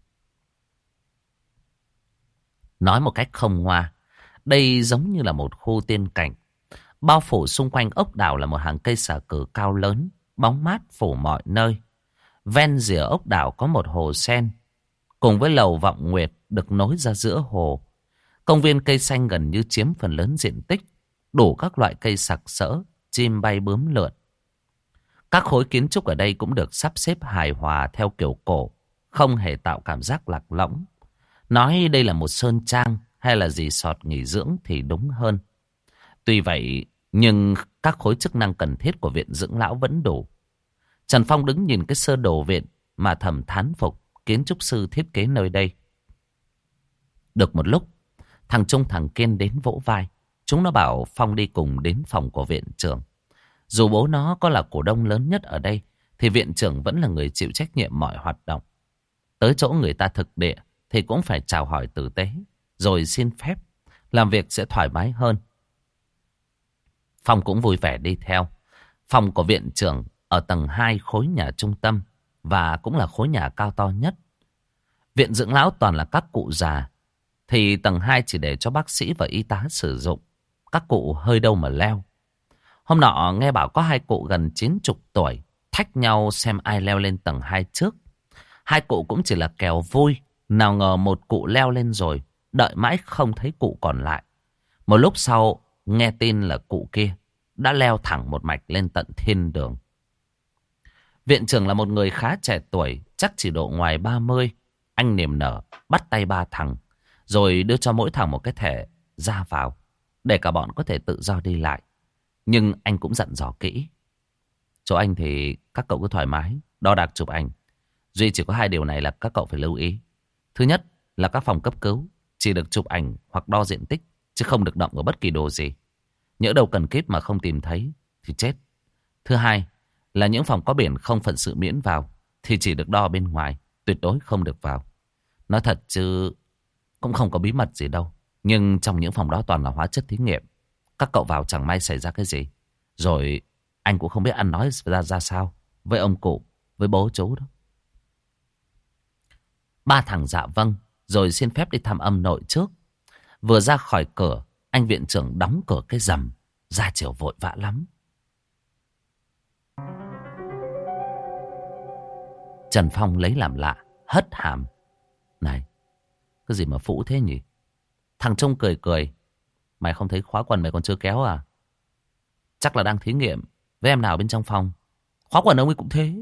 Nói một cách không hoa, đây giống như là một khu tiên cảnh. Bao phủ xung quanh ốc đảo là một hàng cây xà cừ cao lớn, bóng mát phủ mọi nơi. Ven rìa ốc đảo có một hồ sen, cùng với lầu vọng nguyệt được nối ra giữa hồ. Công viên cây xanh gần như chiếm phần lớn diện tích, đủ các loại cây sặc sỡ, chim bay bướm lượn. Các khối kiến trúc ở đây cũng được sắp xếp hài hòa theo kiểu cổ, không hề tạo cảm giác lạc lõng. Nói đây là một sơn trang hay là gì sọt nghỉ dưỡng thì đúng hơn. Tuy vậy, nhưng các khối chức năng cần thiết của viện dưỡng lão vẫn đủ. Trần Phong đứng nhìn cái sơ đồ viện mà thầm thán phục kiến trúc sư thiết kế nơi đây. Được một lúc, thằng Trung thằng Kiên đến vỗ vai. Chúng nó bảo Phong đi cùng đến phòng của viện trưởng. Dù bố nó có là cổ đông lớn nhất ở đây, thì viện trưởng vẫn là người chịu trách nhiệm mọi hoạt động. Tới chỗ người ta thực địa thì cũng phải chào hỏi tử tế, rồi xin phép, làm việc sẽ thoải mái hơn. Phong cũng vui vẻ đi theo. Phòng của viện trưởng ở tầng hai khối nhà trung tâm và cũng là khối nhà cao to nhất. Viện dưỡng lão toàn là các cụ già, thì tầng hai chỉ để cho bác sĩ và y tá sử dụng. Các cụ hơi đâu mà leo. Hôm nọ nghe bảo có hai cụ gần chín chục tuổi thách nhau xem ai leo lên tầng hai trước. Hai cụ cũng chỉ là kèo vui. Nào ngờ một cụ leo lên rồi, đợi mãi không thấy cụ còn lại. Một lúc sau nghe tin là cụ kia đã leo thẳng một mạch lên tận thiên đường. Viện trưởng là một người khá trẻ tuổi, chắc chỉ độ ngoài ba mươi. Anh niềm nở bắt tay ba thằng, rồi đưa cho mỗi thằng một cái thẻ ra vào, để cả bọn có thể tự do đi lại. Nhưng anh cũng dặn dò kỹ. Chỗ anh thì các cậu cứ thoải mái, đo đạc chụp ảnh. Duy chỉ có hai điều này là các cậu phải lưu ý. Thứ nhất là các phòng cấp cứu chỉ được chụp ảnh hoặc đo diện tích, chứ không được động vào bất kỳ đồ gì. Nhỡ đâu cần kíp mà không tìm thấy thì chết. Thứ hai là những phòng có biển không phận sự miễn vào thì chỉ được đo bên ngoài, tuyệt đối không được vào. Nói thật chứ cũng không có bí mật gì đâu. Nhưng trong những phòng đó toàn là hóa chất thí nghiệm. Các cậu vào chẳng may xảy ra cái gì, rồi anh cũng không biết ăn nói ra ra sao với ông cụ, với bố chú đó. Ba thằng dạ vâng, rồi xin phép đi thăm âm nội trước. Vừa ra khỏi cửa, anh viện trưởng đóng cửa cái rầm, ra chiều vội vã lắm. Trần Phong lấy làm lạ, hất hàm. Này, cái gì mà phũ thế nhỉ? Thằng Trung cười cười. Mày không thấy khóa quần mày còn chưa kéo à? Chắc là đang thí nghiệm với em nào bên trong phòng. Khóa quần ông ấy cũng thế.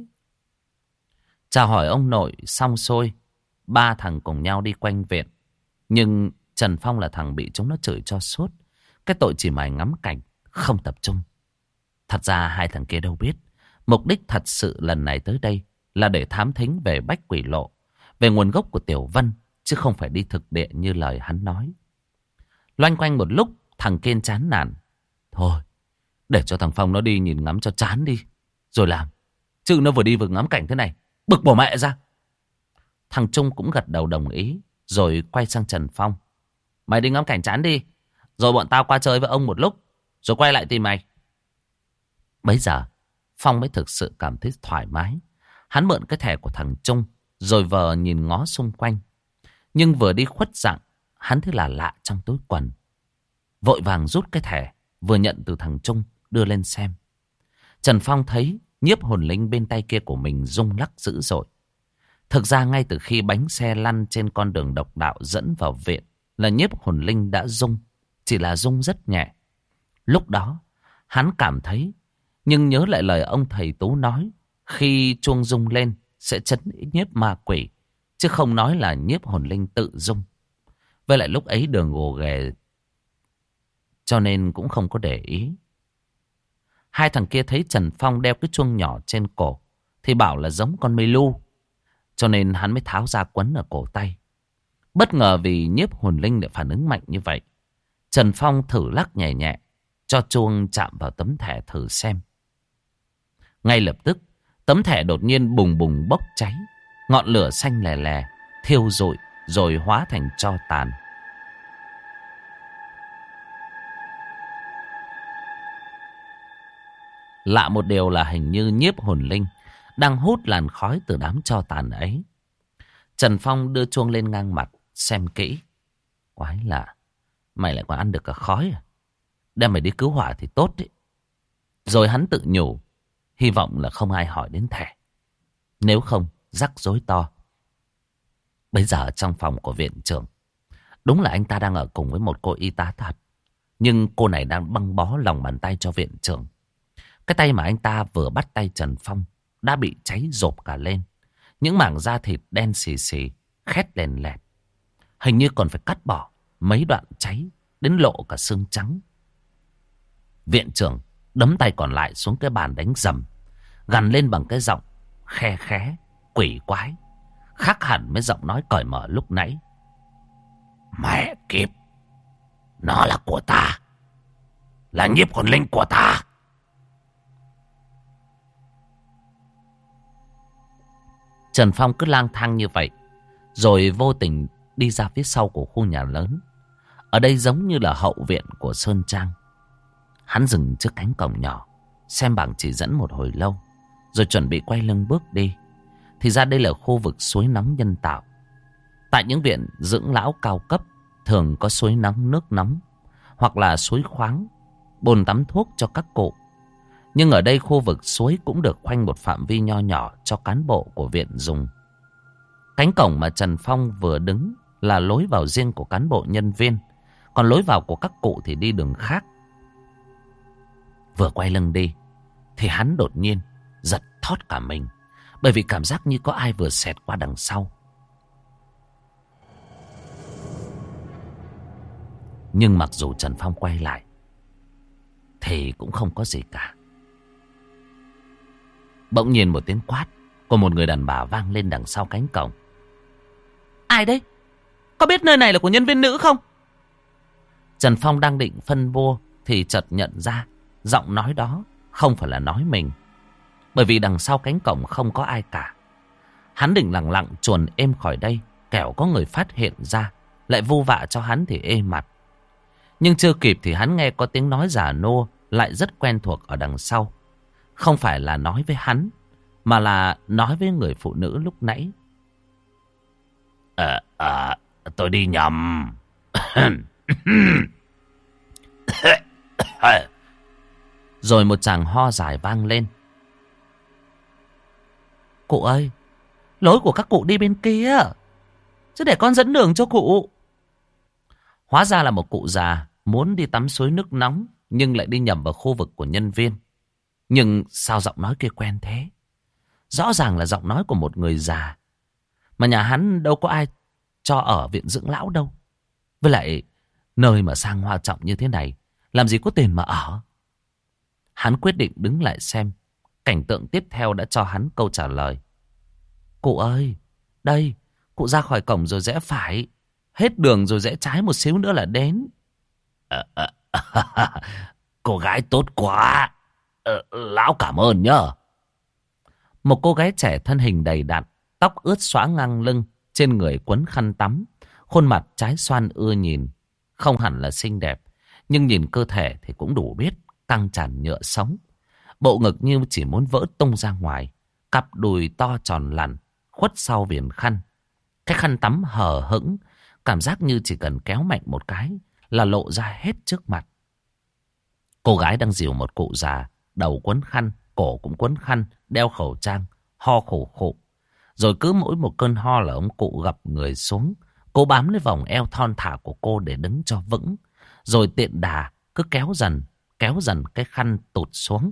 Chào hỏi ông nội xong xuôi, ba thằng cùng nhau đi quanh viện. Nhưng Trần Phong là thằng bị chúng nó chửi cho suốt. Cái tội chỉ mải ngắm cảnh, không tập trung. Thật ra hai thằng kia đâu biết, mục đích thật sự lần này tới đây là để thám thính về Bách Quỷ Lộ, về nguồn gốc của Tiểu Vân, chứ không phải đi thực địa như lời hắn nói. Loanh quanh một lúc, thằng Kiên chán nản. Thôi, để cho thằng Phong nó đi nhìn ngắm cho chán đi, rồi làm. Chứ nó vừa đi vừa ngắm cảnh thế này, bực bỏ mẹ ra. Thằng Trung cũng gật đầu đồng ý, rồi quay sang Trần Phong. Mày đi ngắm cảnh chán đi, rồi bọn tao qua chơi với ông một lúc, rồi quay lại tìm mày. Bấy giờ, Phong mới thực sự cảm thấy thoải mái. Hắn mượn cái thẻ của thằng Trung, rồi vờ nhìn ngó xung quanh. Nhưng vừa đi khuất dạng, hắn thấy là lạ trong túi quần. Vội vàng rút cái thẻ vừa nhận từ thằng Trung đưa lên xem. Trần Phong thấy nhiếp hồn linh bên tay kia của mình rung lắc dữ dội. Thực ra ngay từ khi bánh xe lăn trên con đường độc đạo dẫn vào viện là nhiếp hồn linh đã rung, chỉ là rung rất nhẹ. Lúc đó hắn cảm thấy, nhưng nhớ lại lời ông thầy Tú nói, khi chuông rung lên sẽ chấn nhiếp ma quỷ, chứ không nói là nhiếp hồn linh tự rung. Với lại lúc ấy đường gồ ghề, cho nên cũng không có để ý. Hai thằng kia thấy Trần Phong đeo cái chuông nhỏ trên cổ thì bảo là giống con mây lu, cho nên hắn mới tháo ra quấn ở cổ tay. Bất ngờ vì nhiếp hồn linh lại phản ứng mạnh như vậy, Trần Phong thử lắc nhẹ nhẹ, cho chuông chạm vào tấm thẻ thử xem. Ngay lập tức, tấm thẻ đột nhiên bùng bùng bốc cháy, ngọn lửa xanh lè lè, thiêu rụi rồi hóa thành tro tàn. Lạ một điều là hình như nhiếp hồn linh đang hút làn khói từ đám tro tàn ấy. Trần Phong đưa chuông lên ngang mặt, xem kỹ. Quái lạ, mày lại còn ăn được cả khói à? Đem mày đi cứu hỏa thì tốt đấy. Rồi hắn tự nhủ, hy vọng là không ai hỏi đến thẻ. Nếu không, rắc rối to. Bây giờ trong phòng của viện trưởng, đúng là anh ta đang ở cùng với một cô y tá thật. Nhưng cô này đang băng bó lòng bàn tay cho viện trưởng. Cái tay mà anh ta vừa bắt tay Trần Phong đã bị cháy rộp cả lên. Những mảng da thịt đen xì xì, khét lèn lẹt. Hình như còn phải cắt bỏ mấy đoạn cháy đến lộ cả xương trắng. Viện trưởng đấm tay còn lại xuống cái bàn đánh rầm, gằn lên bằng cái giọng khe khé, quỷ quái, khác hẳn với giọng nói cởi mở lúc nãy. Mẹ kiếp, nó là của ta, là nhiếp hồn linh của ta. Trần Phong cứ lang thang như vậy, rồi vô tình đi ra phía sau của khu nhà lớn. Ở đây giống như là hậu viện của Sơn Trang. Hắn dừng trước cánh cổng nhỏ, xem bảng chỉ dẫn một hồi lâu, rồi chuẩn bị quay lưng bước đi. Thì ra đây là khu vực suối nóng nhân tạo. Tại những viện dưỡng lão cao cấp thường có suối nóng nước nóng hoặc là suối khoáng, bồn tắm thuốc cho các cụ. Nhưng ở đây khu vực suối cũng được khoanh một phạm vi nho nhỏ cho cán bộ của viện dùng. Cánh cổng mà Trần Phong vừa đứng là lối vào riêng của cán bộ nhân viên, còn lối vào của các cụ thì đi đường khác. Vừa quay lưng đi thì hắn đột nhiên giật thót cả mình, bởi vì cảm giác như có ai vừa xẹt qua đằng sau. Nhưng mặc dù Trần Phong quay lại thì cũng không có gì cả. Bỗng nhiên một tiếng quát của một người đàn bà vang lên đằng sau cánh cổng. Ai đấy? Có biết nơi này là của nhân viên nữ không? Trần Phong đang định phân bua thì chợt nhận ra giọng nói đó không phải là nói mình, bởi vì đằng sau cánh cổng không có ai cả. Hắn định lặng lặng chuồn êm khỏi đây, kẻo có người phát hiện ra lại vu vạ cho hắn thì ê mặt. Nhưng chưa kịp thì hắn nghe có tiếng nói giả nô lại rất quen thuộc ở đằng sau. Không phải là nói với hắn, mà là nói với người phụ nữ lúc nãy. Ờ, à, tôi đi nhầm. Rồi một tràng ho dài vang lên. Cụ ơi, lối của các cụ đi bên kia, chứ để con dẫn đường cho cụ. Hóa ra là một cụ già muốn đi tắm suối nước nóng, nhưng lại đi nhầm vào khu vực của nhân viên. Nhưng sao giọng nói kia quen thế? Rõ ràng là giọng nói của một người già, mà nhà hắn đâu có ai cho ở viện dưỡng lão đâu. Với lại nơi mà sang hoa trọng như thế này, làm gì có tiền mà ở. Hắn quyết định đứng lại xem. Cảnh tượng tiếp theo đã cho hắn câu trả lời. Cụ ơi, đây, cụ ra khỏi cổng rồi rẽ phải, hết đường rồi rẽ trái một xíu nữa là đến. À, à, à, cô gái tốt quá. À, lão cảm ơn nhá. Một cô gái trẻ thân hình đầy đặn, tóc ướt xõa ngang lưng, trên người quấn khăn tắm, khuôn mặt trái xoan ưa nhìn. Không hẳn là xinh đẹp, nhưng nhìn cơ thể thì cũng đủ biết căng tràn nhựa sống. Bộ ngực như chỉ muốn vỡ tung ra ngoài, cặp đùi to tròn lẳn, khuất sau viền khăn. Cái khăn tắm hở hững, cảm giác như chỉ cần kéo mạnh một cái là lộ ra hết trước mặt. Cô gái đang dìu một cụ già, đầu quấn khăn, cổ cũng quấn khăn, đeo khẩu trang, ho khổ khổ. Rồi cứ mỗi một cơn ho là ông cụ gập người xuống, cố bám lấy vòng eo thon thả của cô để đứng cho vững. Rồi tiện đà cứ kéo dần, kéo dần cái khăn tụt xuống.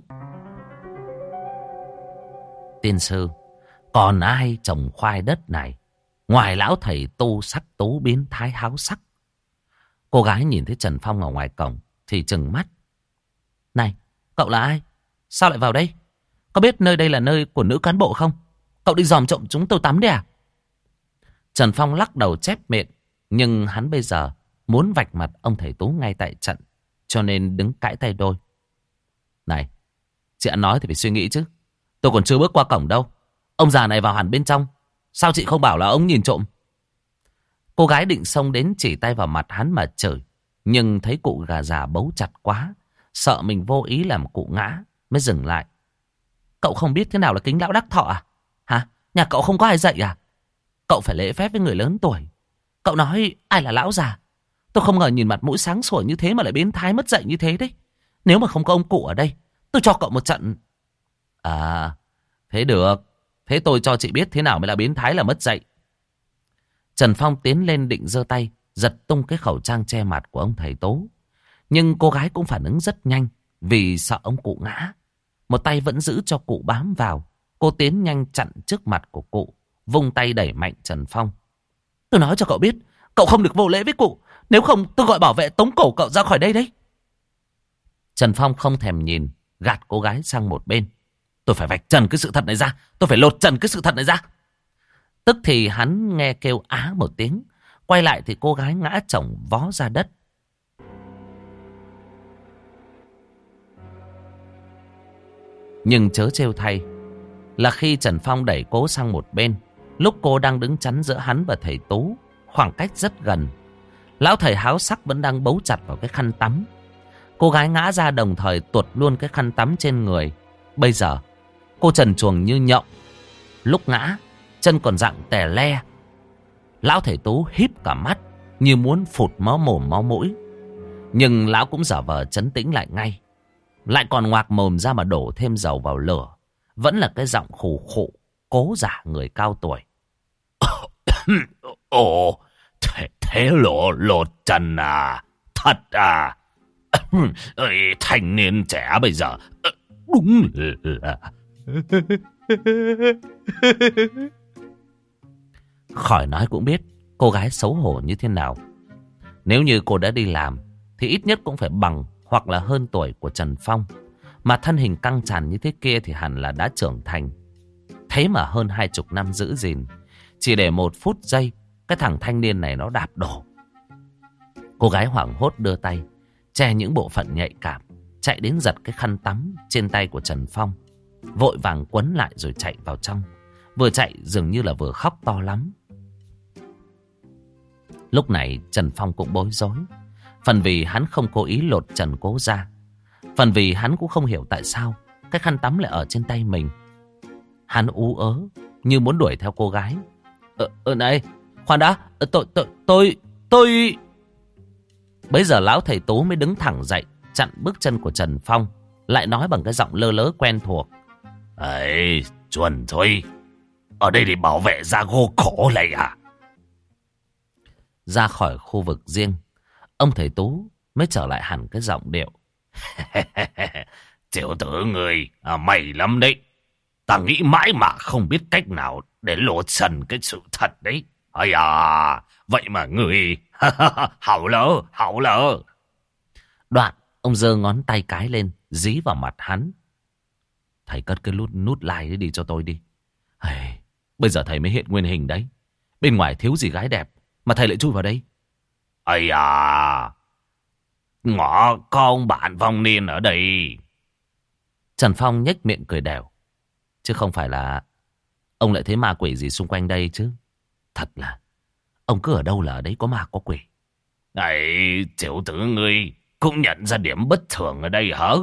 Tiên sư, còn ai trồng khoai đất này ngoài lão thầy tu sắc tú biến thái háo sắc? Cô gái nhìn thấy Trần Phong ở ngoài cổng thì trừng mắt. Này, cậu là ai? Sao lại vào đây? Có biết nơi đây là nơi của nữ cán bộ không? Cậu đi dòm trộm chúng tôi tắm đấy à? Trần Phong lắc đầu chép miệng, nhưng hắn bây giờ muốn vạch mặt ông thầy tú ngay tại trận, cho nên đứng cãi tay đôi. Này, chị ăn nói thì phải suy nghĩ chứ. Tôi còn chưa bước qua cổng đâu. Ông già này vào hẳn bên trong. Sao chị không bảo là ông nhìn trộm? Cô gái định xông đến chỉ tay vào mặt hắn mà chửi, nhưng thấy cụ gà già bấu chặt quá, sợ mình vô ý làm cụ ngã, mới dừng lại. Cậu không biết thế nào là kính lão đắc thọ à? Hả? Nhà cậu không có ai dạy à? Cậu phải lễ phép với người lớn tuổi. Cậu nói ai là lão già? Tôi không ngờ nhìn mặt mũi sáng sủa như thế mà lại biến thái mất dạy như thế đấy. Nếu mà không có ông cụ ở đây, tôi cho cậu một trận. À, thế được. Thế tôi cho chị biết thế nào mới là biến thái là mất dạy. Trần Phong tiến lên định giơ tay giật tung cái khẩu trang che mặt của ông thầy Tố. Nhưng cô gái cũng phản ứng rất nhanh, vì sợ ông cụ ngã. Một tay vẫn giữ cho cụ bám vào. Cô tiến nhanh chặn trước mặt của cụ, vung tay đẩy mạnh Trần Phong. Tôi nói cho cậu biết, cậu không được vô lễ với cụ. Nếu không tôi gọi bảo vệ tống cổ cậu ra khỏi đây đấy. Trần Phong không thèm nhìn, gạt cô gái sang một bên. Tôi phải vạch trần cái sự thật này ra. Tôi phải lột trần cái sự thật này ra. Tức thì hắn nghe kêu á một tiếng. Quay lại thì cô gái ngã chồng vó ra đất. Nhưng chớ trêu thay là khi Trần Phong đẩy cô sang một bên, lúc cô đang đứng chắn giữa hắn và thầy Tú, khoảng cách rất gần, lão thầy háo sắc vẫn đang bấu chặt vào cái khăn tắm. Cô gái ngã ra đồng thời tuột luôn cái khăn tắm trên người. Bây giờ Cô trần truồng như nhộng. Lúc ngã, chân còn dặng tè le. Lão thầy Tú híp cả mắt như muốn phụt máu mồm máu mũi. Nhưng lão cũng giả vờ trấn tĩnh lại ngay. Lại còn ngoạc mồm ra mà đổ thêm dầu vào lửa. Vẫn là cái giọng khù khụ, cố giả người cao tuổi. Ồ, thế, thế lộ lột trần à? Thật à? Thanh niên trẻ bây giờ đúng là... Khỏi nói cũng biết cô gái xấu hổ như thế nào. Nếu như cô đã đi làm thì ít nhất cũng phải bằng hoặc là hơn tuổi của Trần Phong. Mà thân hình căng tràn như thế kia thì hẳn là đã trưởng thành. Thế mà hơn hai chục năm giữ gìn, chỉ để một phút giây cái thằng thanh niên này nó đạp đổ. Cô gái hoảng hốt đưa tay che những bộ phận nhạy cảm, chạy đến giật cái khăn tắm trên tay của Trần Phong, vội vàng quấn lại rồi chạy vào trong. Vừa chạy dường như là vừa khóc to lắm. Lúc này Trần Phong cũng bối rối. Phần vì hắn không cố ý lột trần Cố ra, phần vì hắn cũng không hiểu tại sao cái khăn tắm lại ở trên tay mình. Hắn ú ớ như muốn đuổi theo cô gái. Ờ, ờ này, khoan đã, tôi, tôi, tôi, tôi... Bây giờ lão thầy Tú mới đứng thẳng dậy, chặn bước chân của Trần Phong, lại nói bằng cái giọng lơ lớ quen thuộc. Ấy, chuẩn thôi. Ở đây để bảo vệ ra gô khổ này à? Ra khỏi khu vực riêng, ông thầy Tú mới trở lại hẳn cái giọng điệu. Tiểu tử người, à, mày lắm đấy. Ta nghĩ mãi mà không biết cách nào để lộ trần cái sự thật đấy. Ây à, vậy mà người... hảo lỡ, hảo lỡ. Đoạn, ông giơ ngón tay cái lên, dí vào mặt hắn. Thầy cất cái nút, nút like ấy đi cho tôi đi. Hey, bây giờ thầy mới hiện nguyên hình đấy. Bên ngoài thiếu gì gái đẹp mà thầy lại chui vào đây. Ây à, ngõ có ông bạn vong niên ở đây. Trần Phong nhếch miệng cười đẻo. Chứ không phải là ông lại thấy ma quỷ gì xung quanh đây chứ. Thật là ông cứ ở đâu là ở đấy có ma có quỷ. Này, tiểu tử ngươi cũng nhận ra điểm bất thường ở đây hả?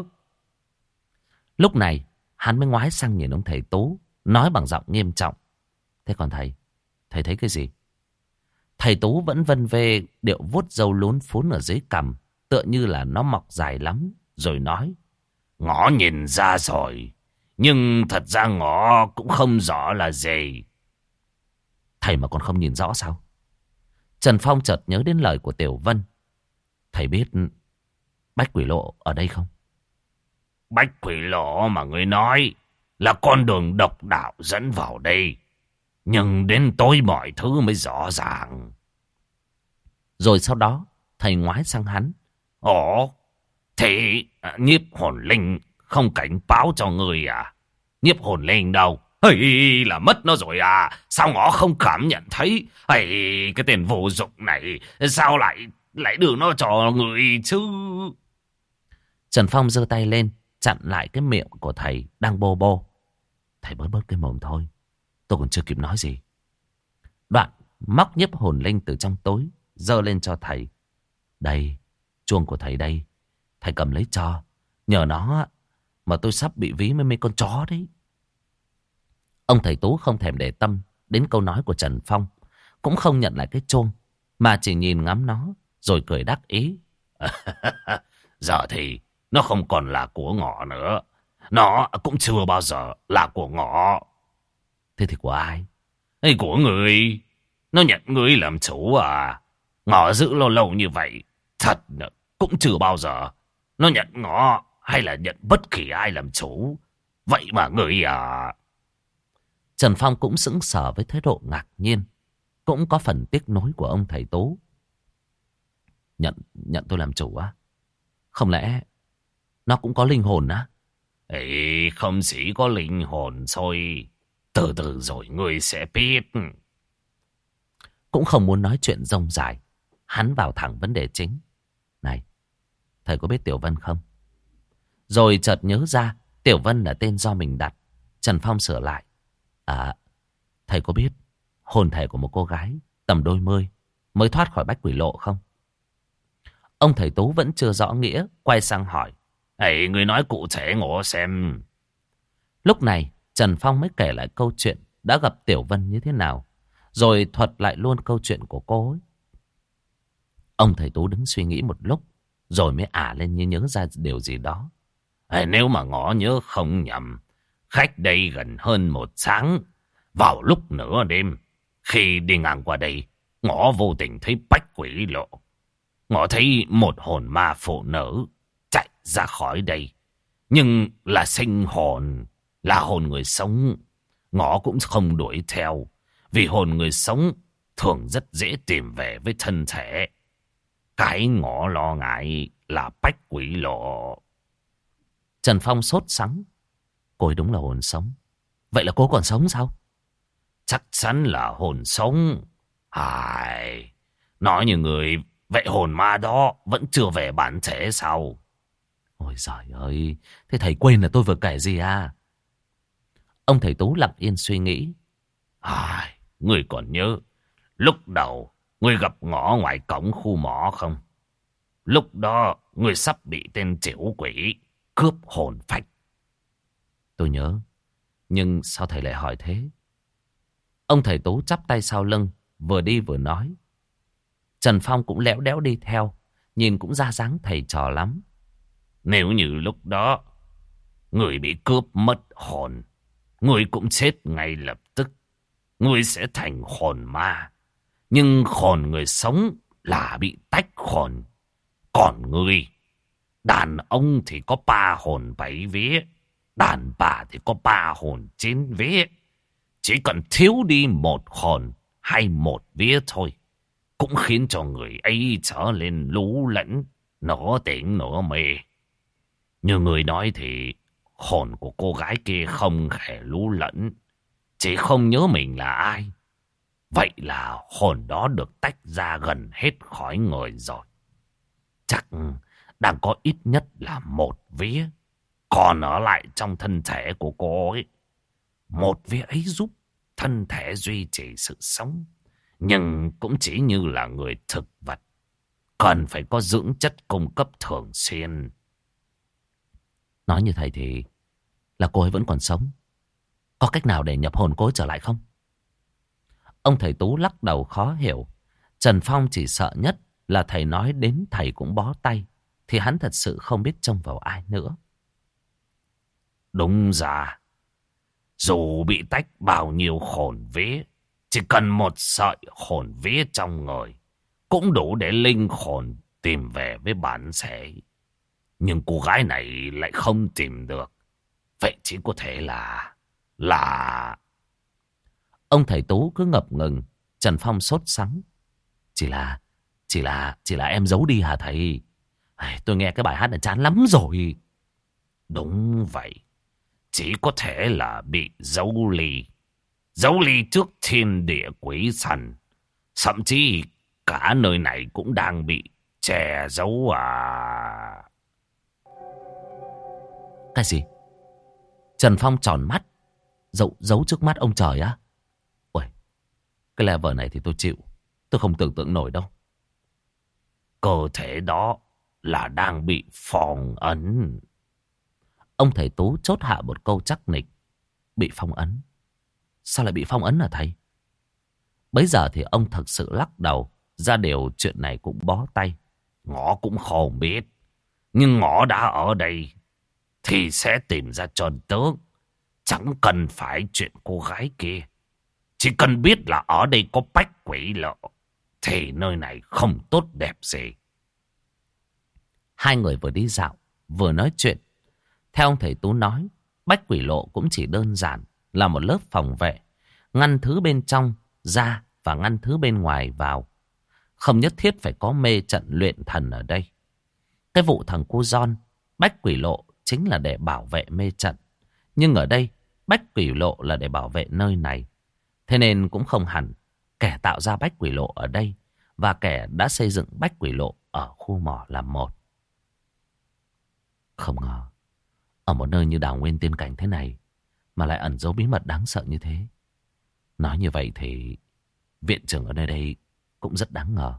Lúc này hắn mới ngoái sang nhìn ông thầy Tú, nói bằng giọng nghiêm trọng. Thế còn thầy, thầy thấy cái gì? Thầy Tú vẫn vân vê điệu vuốt râu lún phún ở dưới cằm, tựa như là nó mọc dài lắm, rồi nói. Ngõ nhìn ra rồi, nhưng thật ra ngõ cũng không rõ là gì. Thầy mà còn không nhìn rõ sao? Trần Phong chợt nhớ đến lời của Tiểu Vân. Thầy biết Bách Quỷ Lộ ở đây không? Bách Quỷ Lộ mà người nói là con đường độc đạo dẫn vào đây. Nhưng đến tối mọi thứ mới rõ ràng. Rồi sau đó thầy ngoái sang hắn. Ồ, thì nhiếp hồn linh không cảnh báo cho người à? Nhiếp hồn linh đâu? Hey, là mất nó rồi à? Sao ngõ không cảm nhận thấy? Hey, cái tên vô dụng này sao lại lại đưa nó cho người chứ? Trần Phong giơ tay lên chặn lại cái miệng của thầy đang bô bô. Thầy bớt bớt cái mồm thôi, tôi còn chưa kịp nói gì. Đoạn móc nhiếp hồn linh từ trong tối giơ lên cho thầy. Đây, chuông của thầy đây, thầy cầm lấy cho. Nhờ nó mà tôi sắp bị ví với mấy con chó đấy. Ông thầy Tú không thèm để tâm đến câu nói của Trần Phong, cũng không nhận lại cái chuông, mà chỉ nhìn ngắm nó rồi cười đắc ý. Giờ thì nó không còn là của ngõ nữa. Nó cũng chưa bao giờ là của ngõ. Thế thì của ai? Ê, của người. Nó nhận người làm chủ à? Ngõ giữ lâu lâu như vậy, thật cũng chưa bao giờ nó nhận ngõ hay là nhận bất kỳ ai làm chủ. Vậy mà người à... Trần Phong cũng sững sờ với thái độ ngạc nhiên, cũng có phần tiếc nối của ông thầy Tú. Nhận nhận tôi làm chủ á? Không lẽ nó cũng có linh hồn á? Ê, không chỉ có linh hồn thôi. Từ từ rồi người sẽ biết. Cũng không muốn nói chuyện rông dài, hắn vào thẳng vấn đề chính. Này, thầy có biết Tiểu Vân không? Rồi chợt nhớ ra Tiểu Vân là tên do mình đặt. Trần Phong sửa lại. À, thầy có biết hồn thể của một cô gái tầm đôi mươi mới thoát khỏi Bách Quỷ Lộ không? Ông thầy Tú vẫn chưa rõ nghĩa, quay sang hỏi. Ê, người nói cụ thể ngộ xem. Lúc này Trần Phong mới kể lại câu chuyện đã gặp Tiểu Vân như thế nào, rồi thuật lại luôn câu chuyện của cô ấy. Ông thầy Tú đứng suy nghĩ một lúc, rồi mới ả lên như nhớ ra điều gì đó. À, nếu mà ngõ nhớ không nhầm, khách đây gần hơn một sáng, vào lúc nửa đêm, khi đi ngang qua đây, ngõ vô tình thấy bách quỷ lộ. Ngõ thấy một hồn ma phụ nữ chạy ra khỏi đây, nhưng là sinh hồn, là hồn người sống. Ngõ cũng không đuổi theo, vì hồn người sống thường rất dễ tìm về với thân thể. Cái ngõ lo ngại là bách quỷ lộ. Trần Phong sốt sắng. Cô ấy đúng là hồn sống. Vậy là cô còn sống sao? Chắc chắn là hồn sống. Ai, nói như người, vậy hồn ma đó vẫn chưa về bản thể sao? Ôi giời ơi, thế thầy quên là tôi vừa kể gì à? Ông thầy Tú lặng yên suy nghĩ. Ai, người còn nhớ lúc đầu người gặp ngõ ngoài cổng khu mỏ không? Lúc đó người sắp bị tên tiểu quỷ cướp hồn phách. Tôi nhớ, nhưng sao thầy lại hỏi thế? Ông thầy Tú chắp tay sau lưng, vừa đi vừa nói. Trần Phong cũng lẽo đẽo đi theo, nhìn cũng ra dáng thầy trò lắm. Nếu như lúc đó người bị cướp mất hồn, người cũng chết ngay lập tức. Người sẽ thành hồn ma. Nhưng hồn người sống là bị tách hồn. Còn người, đàn ông thì có ba hồn bảy vía, đàn bà thì có ba hồn chín vía. Chỉ cần thiếu đi một hồn hay một vía thôi, cũng khiến cho người ấy trở lên lú lẫn, nửa tỉnh nửa mê. Như người nói thì hồn của cô gái kia không hề lú lẫn, chỉ không nhớ mình là ai. Vậy là hồn đó được tách ra gần hết khỏi người rồi. Chắc đang có ít nhất là một vía còn ở lại trong thân thể của cô ấy. Một vía ấy giúp thân thể duy trì sự sống, nhưng cũng chỉ như là người thực vật, cần phải có dưỡng chất cung cấp thường xuyên. Nói như thầy thì là cô ấy vẫn còn sống. Có cách nào để nhập hồn cô ấy trở lại không? Ông thầy Tú lắc đầu khó hiểu. Trần Phong chỉ sợ nhất là thầy nói đến thầy cũng bó tay, thì hắn thật sự không biết trông vào ai nữa. Đúng ra, dù bị tách bao nhiêu hồn vía, chỉ cần một sợi hồn vía trong người cũng đủ để linh hồn tìm về với bản thể. Nhưng cô gái này lại không tìm được. Vậy chỉ có thể là... là... Ông thầy Tú cứ ngập ngừng. Trần Phong sốt sắng. Chỉ là... Chỉ là... Chỉ là em giấu đi hả thầy? Tôi nghe cái bài hát này chán lắm rồi. Đúng vậy. Chỉ có thể là bị giấu ly. Giấu ly trước thiên địa quỷ thần. Thậm chí cả nơi này cũng đang bị che giấu à. Cái gì? Trần Phong tròn mắt. Giấu, giấu trước mắt ông trời á? Ôi, cái level này thì tôi chịu. Tôi không tưởng tượng nổi đâu. Cơ thể đó là đang bị phong ấn. Ông thầy Tú chốt hạ một câu chắc nịch. Bị phong ấn? Sao lại bị phong ấn hả thầy? Bấy giờ thì ông thật sự lắc đầu. Ra điều chuyện này cũng bó tay. Ngõ cũng không biết. Nhưng ngõ đã ở đây thì sẽ tìm ra trơn tướng. Chẳng cần phải chuyện cô gái kia. Chỉ cần biết là ở đây có bách quỷ lộ thì nơi này không tốt đẹp gì. Hai người vừa đi dạo vừa nói chuyện. Theo ông thầy Tú nói, bách quỷ lộ cũng chỉ đơn giản là một lớp phòng vệ, ngăn thứ bên trong ra và ngăn thứ bên ngoài vào. Không nhất thiết phải có mê trận luyện thần ở đây. Cái vụ thằng cu Gion, bách quỷ lộ chính là để bảo vệ mê trận. Nhưng ở đây, bách quỷ lộ là để bảo vệ nơi này. Thế nên cũng không hẳn kẻ tạo ra bách quỷ lộ ở đây và kẻ đã xây dựng bách quỷ lộ ở khu mỏ là một. Không ngờ, ở một nơi như đảo nguyên tiên cảnh thế này mà lại ẩn giấu bí mật đáng sợ như thế. Nói như vậy thì viện trưởng ở nơi đây cũng rất đáng ngờ.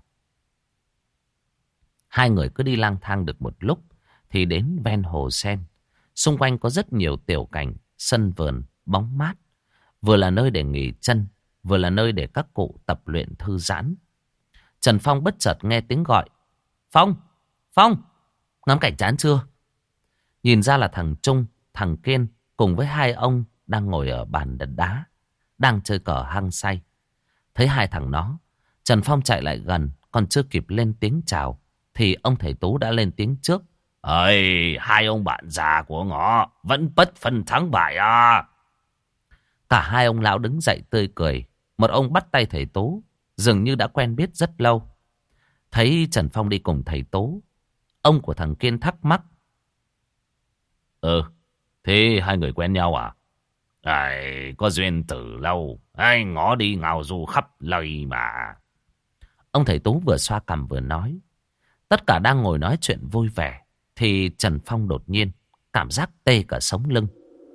Hai người cứ đi lang thang được một lúc thì đến ven hồ sen. Xung quanh có rất nhiều tiểu cảnh, sân vườn bóng mát, vừa là nơi để nghỉ chân, vừa là nơi để các cụ tập luyện thư giãn. Trần Phong bất chợt nghe tiếng gọi. Phong! Phong! Ngắm cảnh chán chưa? Nhìn ra là thằng Trung, thằng Kiên cùng với hai ông đang ngồi ở bàn đất đá, đang chơi cờ hăng say. Thấy hai thằng nó, Trần Phong chạy lại gần, còn chưa kịp lên tiếng chào thì ông thầy Tú đã lên tiếng trước. Ơi, hai ông bạn già của ngõ vẫn bất phân thắng bại à? Cả hai ông lão đứng dậy tươi cười. Một ông bắt tay thầy Tú, dường như đã quen biết rất lâu. Thấy Trần Phong đi cùng thầy Tú, ông của thằng Kiên thắc mắc. Ừ, thế hai người quen nhau à? Ai, có duyên từ lâu, ai ngó đi ngào du khắp lầy mà. Ông thầy Tú vừa xoa cằm vừa nói. Tất cả đang ngồi nói chuyện vui vẻ thì Trần Phong đột nhiên cảm giác tê cả sống lưng.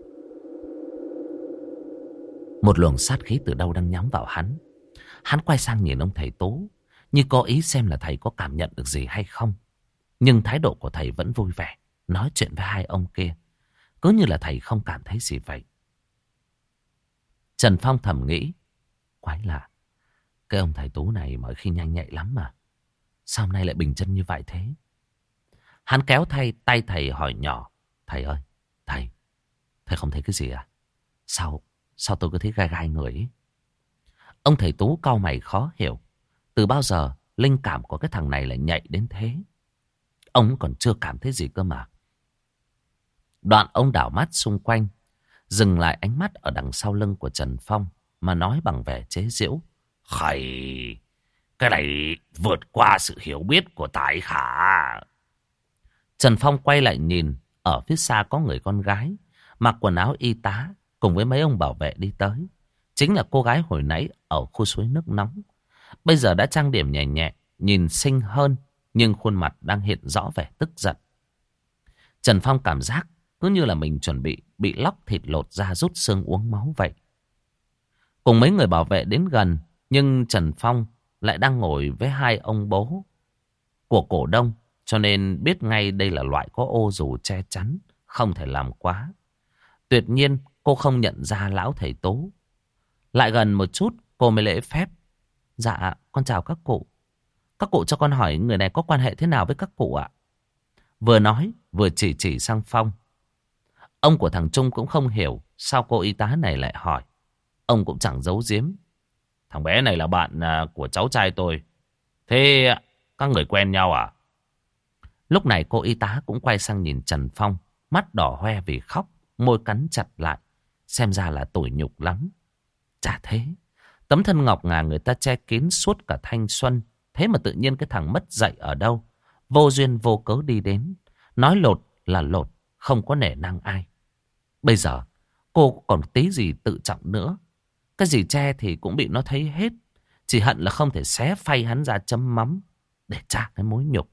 Một luồng sát khí từ đâu đang nhắm vào hắn. Hắn quay sang nhìn ông thầy Tú, như có ý xem là thầy có cảm nhận được gì hay không. Nhưng thái độ của thầy vẫn vui vẻ, nói chuyện với hai ông kia, cứ như là thầy không cảm thấy gì vậy. Trần Phong thầm nghĩ, quái lạ, cái ông thầy Tú này mọi khi nhanh nhạy lắm mà. Sao hôm nay lại bình chân như vậy thế? Hắn kéo thay tay thầy hỏi nhỏ. Thầy ơi, thầy, thầy không thấy cái gì à? Sao, sao tôi cứ thấy gai gai người ấy? Ông thầy Tú cau mày khó hiểu. Từ bao giờ linh cảm của cái thằng này lại nhạy đến thế? Ông còn chưa cảm thấy gì cơ mà. Đoạn ông đảo mắt xung quanh, dừng lại ánh mắt ở đằng sau lưng của Trần Phong mà nói bằng vẻ chế giễu. Khẩy, cái này vượt qua sự hiểu biết của tại khả. Trần Phong quay lại nhìn, ở phía xa có người con gái mặc quần áo y tá cùng với mấy ông bảo vệ đi tới. Chính là cô gái hồi nãy ở khu suối nước nóng. Bây giờ đã trang điểm nhẹ nhẹ, nhìn xinh hơn, nhưng khuôn mặt đang hiện rõ vẻ tức giận. Trần Phong cảm giác cứ như là mình chuẩn bị bị lóc thịt lột ra rút xương uống máu vậy. Cùng mấy người bảo vệ đến gần, nhưng Trần Phong lại đang ngồi với hai ông bố của cổ đông, cho nên biết ngay đây là loại có ô dù che chắn, không thể làm quá. Tuyệt nhiên cô không nhận ra lão thầy Tú. Lại gần một chút cô mới lễ phép. Dạ con chào các cụ. Các cụ cho con hỏi người này có quan hệ thế nào với các cụ ạ? Vừa nói vừa chỉ chỉ sang Phong. Ông của thằng Trung cũng không hiểu sao cô y tá này lại hỏi. Ông cũng chẳng giấu giếm. Thằng bé này là bạn của cháu trai tôi. Thế các người quen nhau à? Lúc này cô y tá cũng quay sang nhìn Trần Phong, mắt đỏ hoe vì khóc, môi cắn chặt lại, xem ra là tủi nhục lắm. Chả thế, tấm thân ngọc ngà người ta che kín suốt cả thanh xuân, thế mà tự nhiên cái thằng mất dạy ở đâu, vô duyên vô cớ đi đến, nói lột là lột, không có nể nang ai. Bây giờ cô còn tí gì tự trọng nữa, cái gì che thì cũng bị nó thấy hết, chỉ hận là không thể xé phay hắn ra chấm mắm để trả cái mối nhục.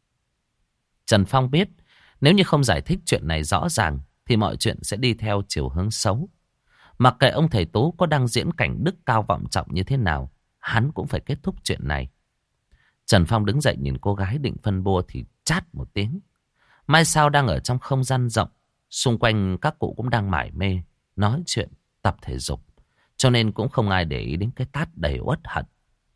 Trần Phong biết nếu như không giải thích chuyện này rõ ràng thì mọi chuyện sẽ đi theo chiều hướng xấu. Mặc kệ ông thầy Tú có đang diễn cảnh đức cao vọng trọng như thế nào, hắn cũng phải kết thúc chuyện này. Trần Phong đứng dậy nhìn cô gái định phân bua thì chát một tiếng. Mai sao đang ở trong không gian rộng, xung quanh các cụ cũng đang mải mê nói chuyện, tập thể dục, cho nên cũng không ai để ý đến cái tát đầy uất hận.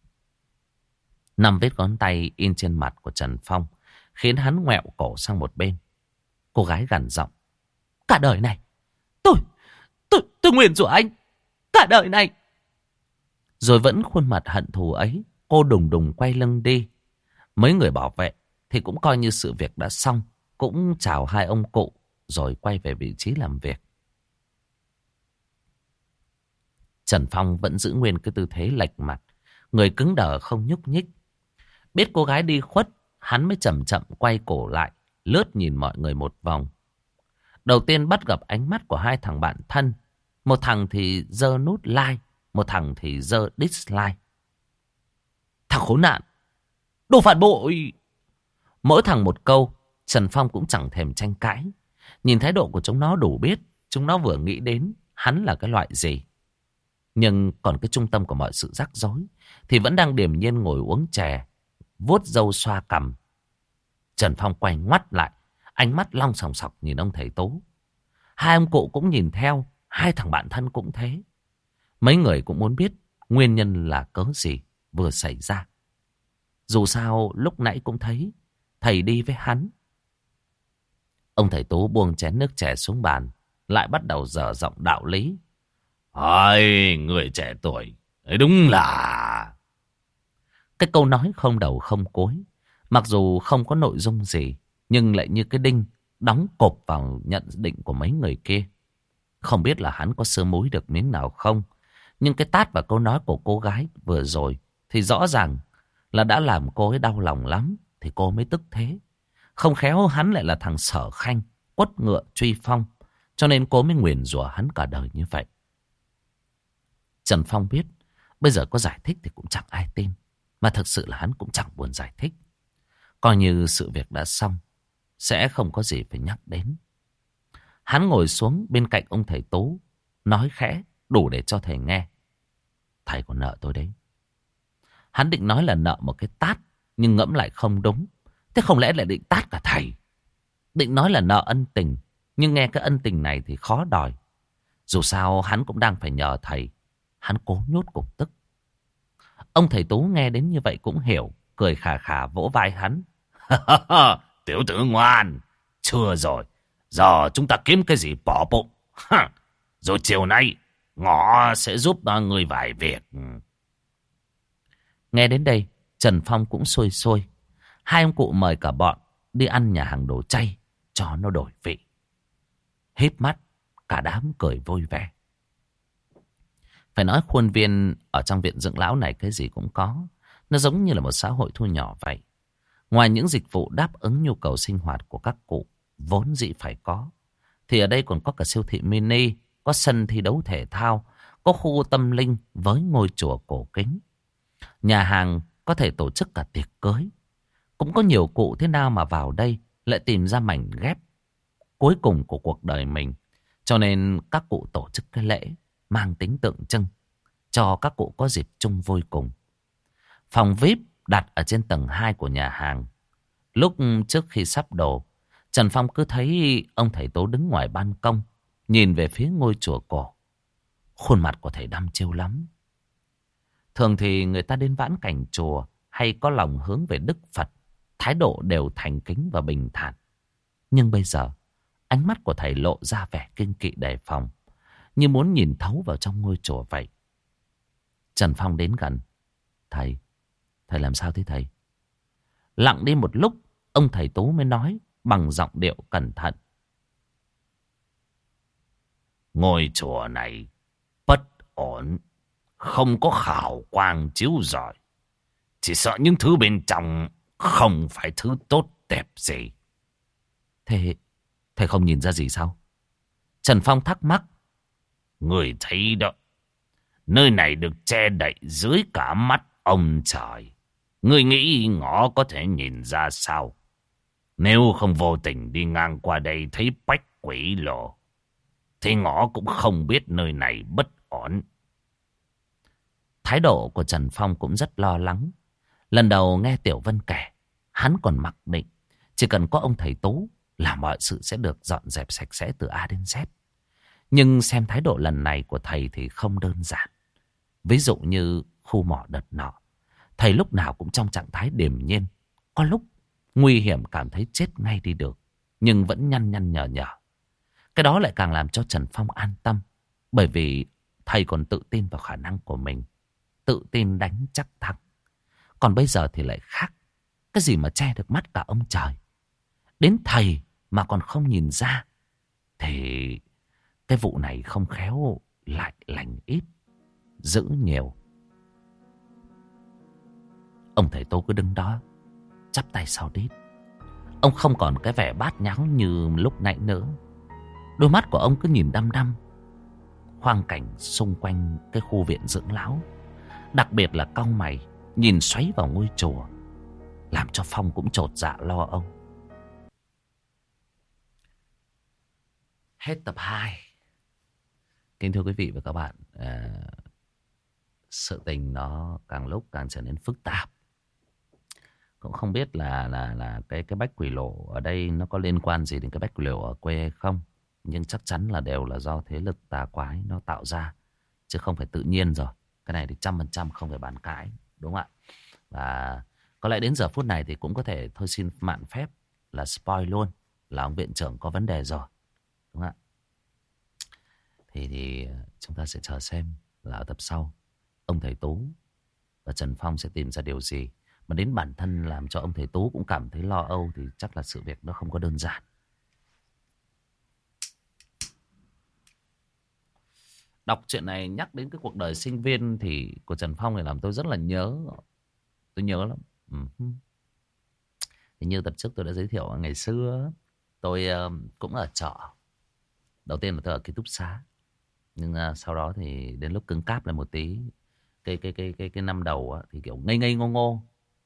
Năm vết ngón tay in trên mặt của Trần Phong khiến hắn ngoẹo cổ sang một bên. Cô gái gằn giọng. Cả đời này Tôi Tôi tôi nguyền rủa anh. Cả đời này. Rồi vẫn khuôn mặt hận thù ấy, cô đùng đùng quay lưng đi. Mấy người bảo vệ thì cũng coi như sự việc đã xong, cũng chào hai ông cụ rồi quay về vị trí làm việc. Trần Phong vẫn giữ nguyên cái tư thế lệch mặt, người cứng đờ không nhúc nhích. Biết cô gái đi khuất, hắn mới chậm chậm quay cổ lại, lướt nhìn mọi người một vòng. Đầu tiên bắt gặp ánh mắt của hai thằng bạn thân. Một thằng thì giơ nút like, một thằng thì giơ dislike. Thằng khốn nạn, đồ phản bội. Mỗi thằng một câu, Trần Phong cũng chẳng thèm tranh cãi. Nhìn thái độ của chúng nó đủ biết chúng nó vừa nghĩ đến hắn là cái loại gì. Nhưng còn cái trung tâm của mọi sự rắc rối thì vẫn đang điềm nhiên ngồi uống chè, vuốt râu xoa cằm. Trần Phong quay ngoắt lại, ánh mắt long sòng sọc nhìn ông thầy Tú. Hai ông cụ cũng nhìn theo, Hai thằng bạn thân cũng thế. Mấy người cũng muốn biết nguyên nhân là cớ gì vừa xảy ra. Dù sao lúc nãy cũng thấy thầy đi với hắn. Ông thầy Tú buông chén nước chè xuống bàn, lại bắt đầu dở giọng đạo lý. Ôi, người trẻ tuổi, đúng là... Cái câu nói không đầu không cuối, mặc dù không có nội dung gì, nhưng lại như cái đinh đóng cộp vào nhận định của mấy người kia. Không biết là hắn có sơ múi được miếng nào không, nhưng cái tát và câu nói của cô gái vừa rồi thì rõ ràng là đã làm cô ấy đau lòng lắm, thì cô mới tức thế. Không khéo hắn lại là thằng Sở Khanh, quất ngựa truy phong, cho nên cô mới nguyền rủa hắn cả đời như vậy. Trần Phong biết bây giờ có giải thích thì cũng chẳng ai tin, mà thực sự là hắn cũng chẳng buồn giải thích. Coi như sự việc đã xong, sẽ không có gì phải nhắc đến. Hắn ngồi xuống bên cạnh ông thầy Tú, nói khẽ đủ để cho thầy nghe. Thầy còn nợ tôi đấy. Hắn định nói là nợ một cái tát, nhưng ngẫm lại không đúng. Thế không lẽ lại định tát cả thầy? Định nói là nợ ân tình, nhưng nghe cái ân tình này thì khó đòi. Dù sao hắn cũng đang phải nhờ thầy. Hắn cố nhốt cục tức. Ông thầy Tú nghe đến như vậy cũng hiểu, cười khà khà vỗ vai hắn. Tiểu tử ngoan, chưa rồi. Giờ chúng ta kiếm cái gì bỏ bụng. Rồi chiều nay, ngõ sẽ giúp người vài việc. Nghe đến đây, Trần Phong cũng xuôi xuôi. Hai ông cụ mời cả bọn đi ăn nhà hàng đồ chay cho nó đổi vị. Híp mắt, cả đám cười vui vẻ. Phải nói khuôn viên ở trong viện dưỡng lão này cái gì cũng có. Nó giống như là một xã hội thu nhỏ vậy. Ngoài những dịch vụ đáp ứng nhu cầu sinh hoạt của các cụ vốn dĩ phải có, thì ở đây còn có cả siêu thị mini, có sân thi đấu thể thao, có khu tâm linh với ngôi chùa cổ kính. Nhà hàng có thể tổ chức cả tiệc cưới. Cũng có nhiều cụ thế nào mà vào đây lại tìm ra mảnh ghép cuối cùng của cuộc đời mình. Cho nên các cụ tổ chức cái lễ mang tính tượng trưng cho các cụ có dịp chung vui cùng. Phòng vi ai pi đặt ở trên tầng hai của nhà hàng. Lúc trước khi sắp đổ, Trần Phong cứ thấy ông thầy Tố đứng ngoài ban công, nhìn về phía ngôi chùa cổ. Khuôn mặt của thầy đăm chiêu lắm. Thường thì người ta đến vãn cảnh chùa hay có lòng hướng về Đức Phật, thái độ đều thành kính và bình thản. Nhưng bây giờ, ánh mắt của thầy lộ ra vẻ kinh kỵ đề phòng, như muốn nhìn thấu vào trong ngôi chùa vậy. Trần Phong đến gần. Thầy, thầy làm sao thế thầy? Lặng đi một lúc, ông thầy Tú mới nói bằng giọng điệu cẩn thận. Ngôi chùa này bất ổn, không có khảo quang chiếu rọi. Chỉ sợ những thứ bên trong không phải thứ tốt đẹp gì. Thế thầy không nhìn ra gì sao? Trần Phong thắc mắc. Người thấy đó, nơi này được che đậy dưới cả mắt ông trời. Người nghĩ ngõ có thể nhìn ra sao? Nếu không vô tình đi ngang qua đây thấy bách quỷ lộ, thì ngõ cũng không biết nơi này bất ổn. Thái độ của Trần Phong cũng rất lo lắng. Lần đầu nghe Tiểu Vân kể, hắn còn mặc định chỉ cần có ông thầy Tú là mọi sự sẽ được dọn dẹp sạch sẽ từ A đến Z. Nhưng xem thái độ lần này của thầy thì không đơn giản. Ví dụ như khu mỏ đợt nọ, thầy lúc nào cũng trong trạng thái điềm nhiên. Có lúc nguy hiểm cảm thấy chết ngay đi được, nhưng vẫn nhăn nhăn nhở nhở. Cái đó lại càng làm cho Trần Phong an tâm, bởi vì thầy còn tự tin vào khả năng của mình, tự tin đánh chắc thắng. Còn bây giờ thì lại khác. Cái gì mà che được mắt cả ông trời, đến thầy mà còn không nhìn ra, thì cái vụ này không khéo lại lành ít dữ nhiều. Ông thầy Tô cứ đứng đó chắp tay sau đít. Ông không còn cái vẻ bát nháo như lúc nãy nữa. Đôi mắt của ông cứ nhìn đăm đăm khoang cảnh xung quanh cái khu viện dưỡng lão, đặc biệt là cau mày nhìn xoáy vào ngôi chùa, làm cho Phong cũng chột dạ lo âu. Hết tập hai. Kính thưa quý vị và các bạn, à, sự tình nó càng lúc càng trở nên phức tạp. Cũng không biết là là là cái cái bách quỷ lộ ở đây nó có liên quan gì đến cái bách quỷ lộ ở quê hay không. Nhưng chắc chắn là đều là do thế lực tà quái nó tạo ra, chứ không phải tự nhiên rồi. Cái này thì trăm phần trăm không phải bàn cãi, đúng không ạ? Và có lẽ đến giờ phút này thì cũng có thể thôi xin mạn phép là spoil luôn, là ông viện trưởng có vấn đề rồi, đúng không ạ? Thì, thì chúng ta sẽ chờ xem là ở tập sau ông thầy Tú và Trần Phong sẽ tìm ra điều gì. Mà đến bản thân làm cho ông thầy Tú cũng cảm thấy lo âu thì chắc là sự việc nó không có đơn giản. Đọc chuyện này nhắc đến cái cuộc đời sinh viên thì của Trần Phong thì làm tôi rất là nhớ. Tôi nhớ lắm. Uh-huh. Thì như tập trước tôi đã giới thiệu, ngày xưa tôi uh, cũng ở trọ. Đầu tiên là tôi ở ký túc xá. Nhưng uh, sau đó thì đến lúc cứng cáp lại một tí, cái cái cái cái cái năm đầu uh, thì kiểu ngây ngây ngô ngô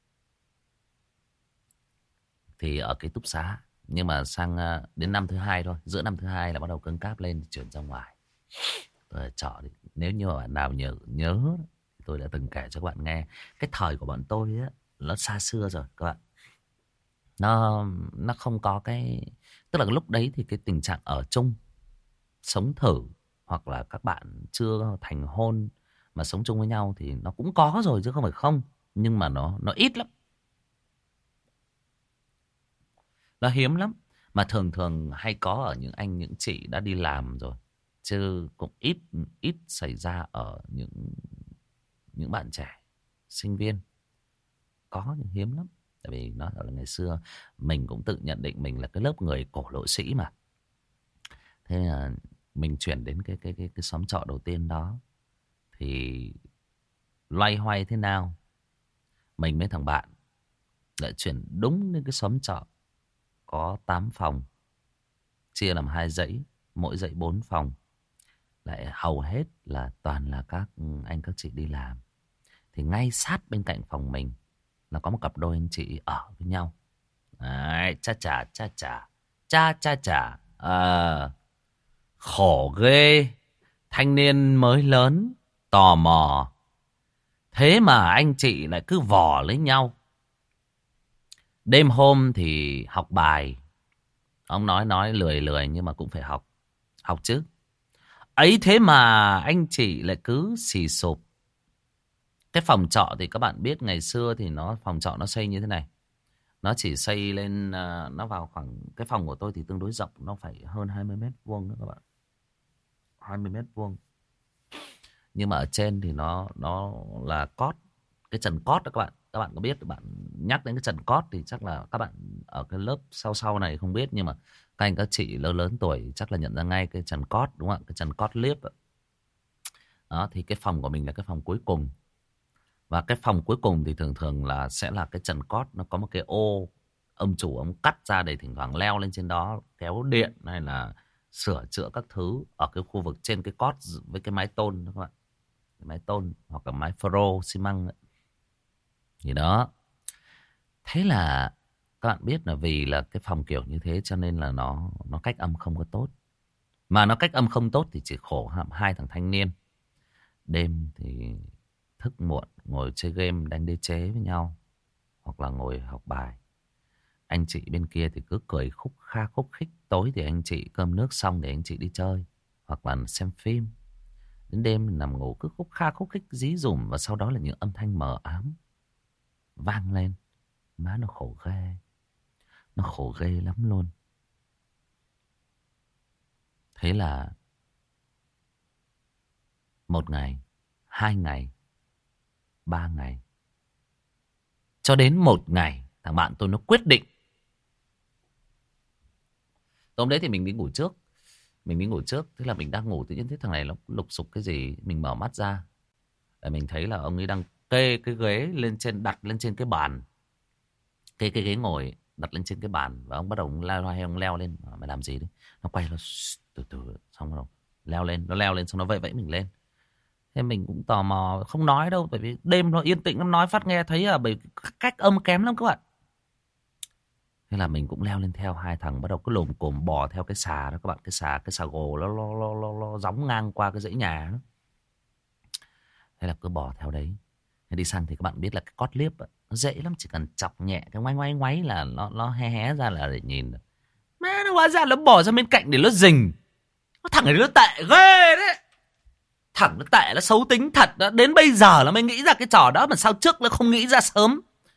thì ở ký túc xá. Nhưng mà sang uh, đến năm thứ hai thôi, giữa năm thứ hai là bắt đầu cứng cáp lên thì chuyển ra ngoài. Tôi ở trọ thì nếu như mà bạn nào nhớ nhớ tôi đã từng kể cho các bạn nghe, cái thời của bọn tôi á nó xa xưa rồi các bạn. Nó nó không có cái, tức là lúc đấy thì cái tình trạng ở chung, sống thử, hoặc là các bạn chưa thành hôn mà sống chung với nhau thì nó cũng có rồi chứ không phải không, nhưng mà nó nó ít lắm, nó hiếm lắm. Mà thường thường hay có ở những anh những chị đã đi làm rồi, chứ cũng ít ít xảy ra ở những những bạn trẻ sinh viên. Có nhưng hiếm lắm. Tại vì nó là ngày xưa mình cũng tự nhận định mình là cái lớp người cổ lỗ sĩ mà. Thế là mình chuyển đến cái cái cái cái xóm trọ đầu tiên đó thì loay hoay thế nào mình với thằng bạn lại chuyển đúng đến cái xóm trọ có tám phòng, chia làm hai dãy, mỗi dãy bốn phòng, lại hầu hết là toàn là các anh các chị đi làm. Thì ngay sát bên cạnh phòng mình là có một cặp đôi anh chị ở với nhau. Đấy, cha chà cha chà cha cha chà à, khổ ghê. Thanh niên mới lớn tò mò, thế mà anh chị lại cứ vò lấy nhau. Đêm hôm thì học bài, ông nói nói lười lười nhưng mà cũng phải học, học chứ. Ấy thế mà anh chị lại cứ xì sụp. Cái phòng trọ thì các bạn biết ngày xưa thì nó phòng trọ nó xây như thế này. Nó chỉ xây lên, nó vào khoảng, cái phòng của tôi thì tương đối rộng, nó phải hơn hai mươi mét vuông nữa các bạn. hai mươi mét vuông. Nhưng mà ở trên thì nó nó là cót, cái trần cót đó các bạn. Các bạn có biết, bạn nhắc đến cái trần cót thì chắc là các bạn ở cái lớp sau sau này không biết, nhưng mà các anh các chị lớn lớn tuổi chắc là nhận ra ngay cái trần cót, đúng không ạ? Cái trần cót liếp. Đó, thì cái phòng của mình là cái phòng cuối cùng. Và cái phòng cuối cùng thì thường thường là sẽ là cái trần cót, nó có một cái ô ông chủ ông cắt ra để thỉnh thoảng leo lên trên đó kéo điện hay là sửa chữa các thứ ở cái khu vực trên cái cót với cái mái tôn đó các bạn. Cái mái tôn hoặc là mái phro xi măng ấy. Thì đó. Thế là các bạn biết là vì là cái phòng kiểu như thế cho nên là nó nó cách âm không có tốt. Mà nó cách âm không tốt thì chỉ khổ hàm hai thằng thanh niên. Đêm thì thức muộn, ngồi chơi game đánh đế chế với nhau, hoặc là ngồi học bài. Anh chị bên kia thì cứ cười khúc kha khúc khích. Tối thì anh chị cơm nước xong để anh chị đi chơi, hoặc là xem phim. Đến đêm nằm ngủ cứ khúc kha khúc khích dí dùm. Và sau đó là những âm thanh mờ ám vang lên. Má nó khổ ghê. Nó khổ ghê lắm luôn. Thế là một ngày, hai ngày, ba ngày, cho đến một ngày thằng bạn tôi nó quyết định. Tối hôm đấy thì mình đi ngủ trước. Mình đi ngủ trước. Thế là mình đang ngủ, tự nhiên thấy thằng này nó lục sục cái gì. Mình mở mắt ra để mình thấy là ông ấy đang kê cái ghế lên trên, đặt lên trên cái bàn. Kê cái ghế ngồi đặt lên trên cái bàn. Và ông bắt đầu leo, ông leo lên. Mày làm gì đấy? Nó quay nó từ từ. Xong rồi leo lên. Nó leo lên xong nó vẫy vẫy mình lên. Thế mình cũng tò mò, không nói đâu. Bởi vì đêm nó yên tĩnh, nó nói phát nghe thấy là bởi cách âm kém lắm các bạn. Thế là mình cũng leo lên theo. Hai thằng bắt đầu cứ lồm cồm bò theo cái xà đó các bạn. Cái xà, cái xà gồ nó, nó, nó, nó, nó gióng ngang qua cái dãy nhà đó. Thế là cứ bò theo đấy. Thế đi sang thì các bạn biết là cái cót liếp đó, nó dễ lắm. Chỉ cần chọc nhẹ cái ngoáy ngoáy ngoáy là nó, nó hé hé ra là để nhìn. Má nó hóa ra nó bỏ ra bên cạnh để nó rình. Thằng này nó tệ ghê đấy. Thằng nó tệ, nó xấu tính thật đó. Đến bây giờ nó mới nghĩ ra cái trò đó, mà sao trước nó không nghĩ ra sớm.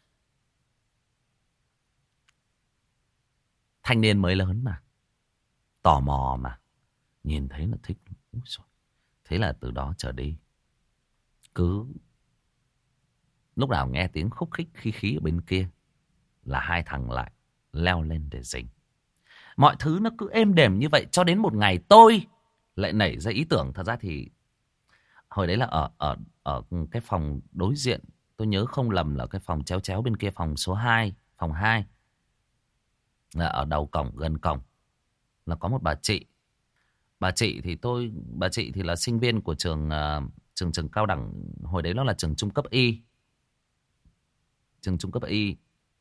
Thanh niên mới lớn mà, tò mò mà, nhìn thấy là thích. Thế là từ đó trở đi, cứ lúc nào nghe tiếng khúc khích khí khí ở bên kia là hai thằng lại leo lên để rình. Mọi thứ nó cứ êm đềm như vậy cho đến một ngày tôi lại nảy ra ý tưởng. Thật ra thì hồi đấy là ở ở ở cái phòng đối diện, tôi nhớ không lầm là cái phòng chéo chéo bên kia, phòng số hai, phòng hai, là ở đầu cổng, gần cổng là có một bà chị. Bà chị thì tôi bà chị thì là sinh viên của trường uh, trường trường cao đẳng, hồi đấy nó là trường trung cấp y. Trường trung cấp y.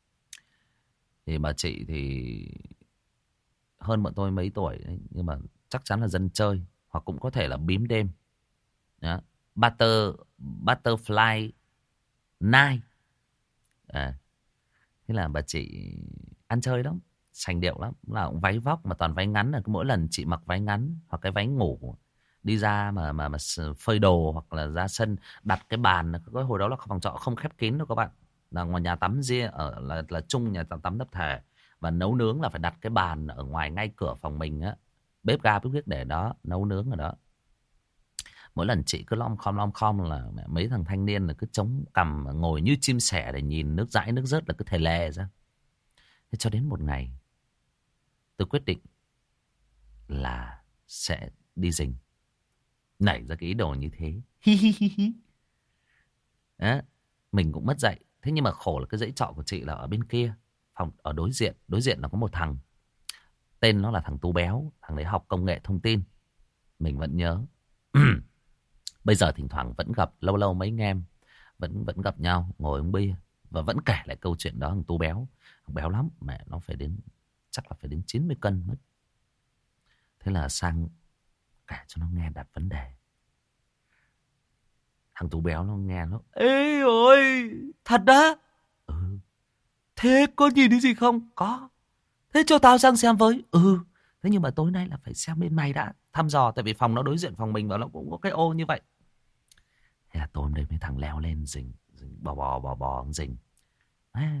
Thì bà chị thì hơn bọn tôi mấy tuổi đấy, nhưng mà chắc chắn là dân chơi, hoặc cũng có thể là bím đêm. Đó. Butter, Butterfly Night. À. Thế là bà chị ăn chơi lắm, sành điệu lắm, là cũng váy vóc mà toàn váy ngắn. Là mỗi lần chị mặc váy ngắn hoặc cái váy ngủ đi ra mà mà mà phơi đồ hoặc là ra sân đặt cái bàn. Cái hồi đó là phòng trọ không khép kín đâu các bạn, là ngoài nhà tắm riêng, ở là là chung nhà tắm tắm tập thể, và nấu nướng là phải đặt cái bàn ở ngoài ngay cửa phòng mình á, bếp ga bếp huyết để đó nấu nướng ở đó. Mỗi lần chị cứ lom khom lom khom là mấy thằng thanh niên là cứ chống cằm ngồi như chim sẻ để nhìn nước dãi nước rớt là cứ thề lè ra. Thế cho đến một ngày tôi quyết định là sẽ đi rình, nảy ra cái ý đồ như thế. Hi hi hi hi. Đó, mình cũng mất dạy. Thế nhưng mà khổ là cái dãy trọ của chị là ở bên kia, phòng ở đối diện. Đối diện là có một thằng, tên nó là thằng Tú Béo. Thằng đấy học công nghệ thông tin, mình vẫn nhớ. Bây giờ thỉnh thoảng vẫn gặp, lâu lâu mấy anh em vẫn vẫn gặp nhau, ngồi uống bia và vẫn kể lại câu chuyện đó. Thằng Tú Béo, thằng béo lắm, mẹ nó phải đến, chắc là phải đến chín mươi cân mất. Thế là sang kể cho nó nghe đặt vấn đề. Thằng Tú Béo nó nghe nó: ê ơi, thật đó? Ừ. Thế có nhìn thấy gì không? Có. Thế cho tao sang xem với. Ừ. Thế nhưng mà tối nay là phải xem bên mày đã, thăm dò, tại vì phòng nó đối diện phòng mình và nó cũng có cái ô như vậy. Thế là tối hôm đấy mấy thằng leo lên rình, rình bò bò bò bò rình. À,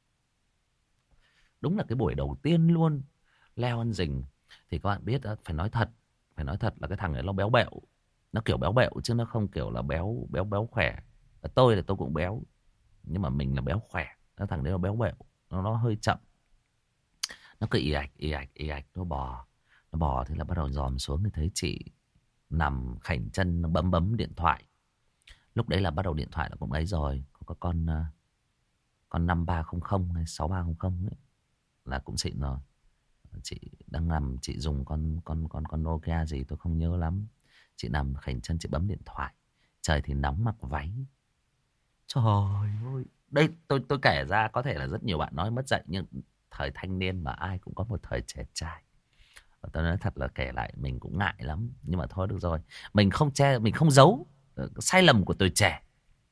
đúng là cái buổi đầu tiên luôn leo lên rình. Thì các bạn biết, phải nói thật, phải nói thật là cái thằng ấy nó béo bẹo, nó kiểu béo bẹo chứ nó không kiểu là béo béo béo khỏe. Tôi là tôi cũng béo, nhưng mà mình là béo khỏe. Cái thằng đấy nó béo bẹo, nó nó hơi chậm. Nó cứ ì ạch ì ạch ì ạch nó bò, nó bò. Thế là bắt đầu dòm xuống thì thấy chị nằm khảnh chân, nó bấm bấm điện thoại. Lúc đấy là bắt đầu điện thoại là cũng ấy rồi, có con con năm ba không không hay sáu ba không không ấy, là cũng xịn rồi. Chị đang nằm, chị dùng con con con con Nokia gì tôi không nhớ lắm. Chị nằm khảnh chân, chị bấm điện thoại. Trời thì nóng, mặc váy. Trời ơi, đây tôi tôi kể ra có thể là rất nhiều bạn nói mất dạy, nhưng thời thanh niên mà ai cũng có một thời trẻ trai. Và tôi nói thật là kể lại mình cũng ngại lắm, nhưng mà thôi được rồi, mình không che, mình không giấu sai lầm của tuổi trẻ.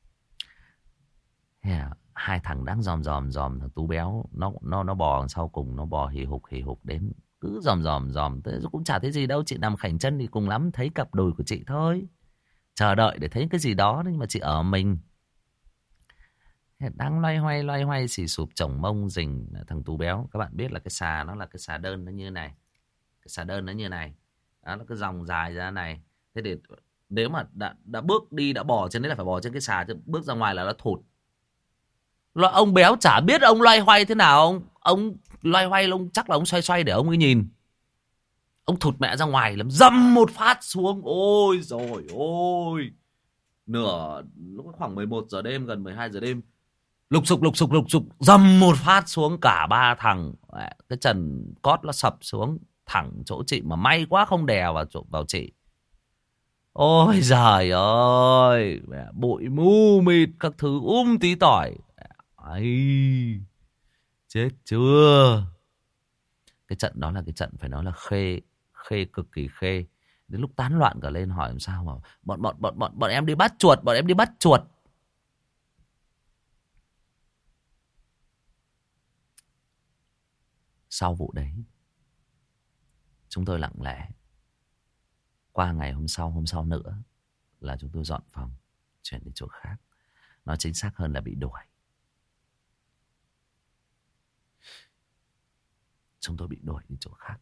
Yeah. Hai thằng đang dòm dòm dòm, thằng Tú Béo nó nó nó bò sau cùng, nó bò hì hục hì hục đến, cứ dòm dòm dòm tới cũng chả thấy gì đâu. Chị nằm khảnh chân thì cùng lắm thấy cặp đùi của chị thôi, chờ đợi để thấy cái gì đó. Nhưng mà chị ở mình đang loay hoay loay hoay xì sụp chồng mông rình. Thằng Tú Béo, các bạn biết là cái xà nó là cái xà đơn nó như này, cái xà đơn nó như này đó, nó cứ dòng dài ra này. Thế thì nếu mà đã, đã bước đi, đã bò trên đấy là phải bò trên cái xà chứ bước ra ngoài là nó thụt. Loại ông Béo chả biết ông loay hoay thế nào. Ông, ông loay hoay, ông chắc là ông xoay xoay để ông ấy nhìn. Ông thụt mẹ ra ngoài, làm dầm một phát xuống. Ôi rồi ôi. Nửa, lúc khoảng mười một giờ đêm, gần mười hai giờ đêm. Lục sục lục sục lục sục, dầm một phát xuống cả ba thằng. Cái trần cót nó sập xuống thẳng chỗ chị, mà may quá không đè vào, vào chị. Ôi giời ơi, bụi mù mịt các thứ um tí tỏi. Ấy, chết chưa. Cái trận đó là cái trận phải nói là khê, khê cực kỳ khê. Đến lúc tán loạn cả lên, hỏi làm sao mà bọn bọn bọn bọn bọn em đi bắt chuột, bọn em đi bắt chuột. Sau vụ đấy, chúng tôi lặng lẽ Qua ngày hôm sau, hôm sau nữa là chúng tôi dọn phòng, chuyển đi chỗ khác. Nói chính xác hơn là bị đuổi. Chúng tôi bị đuổi đi chỗ khác.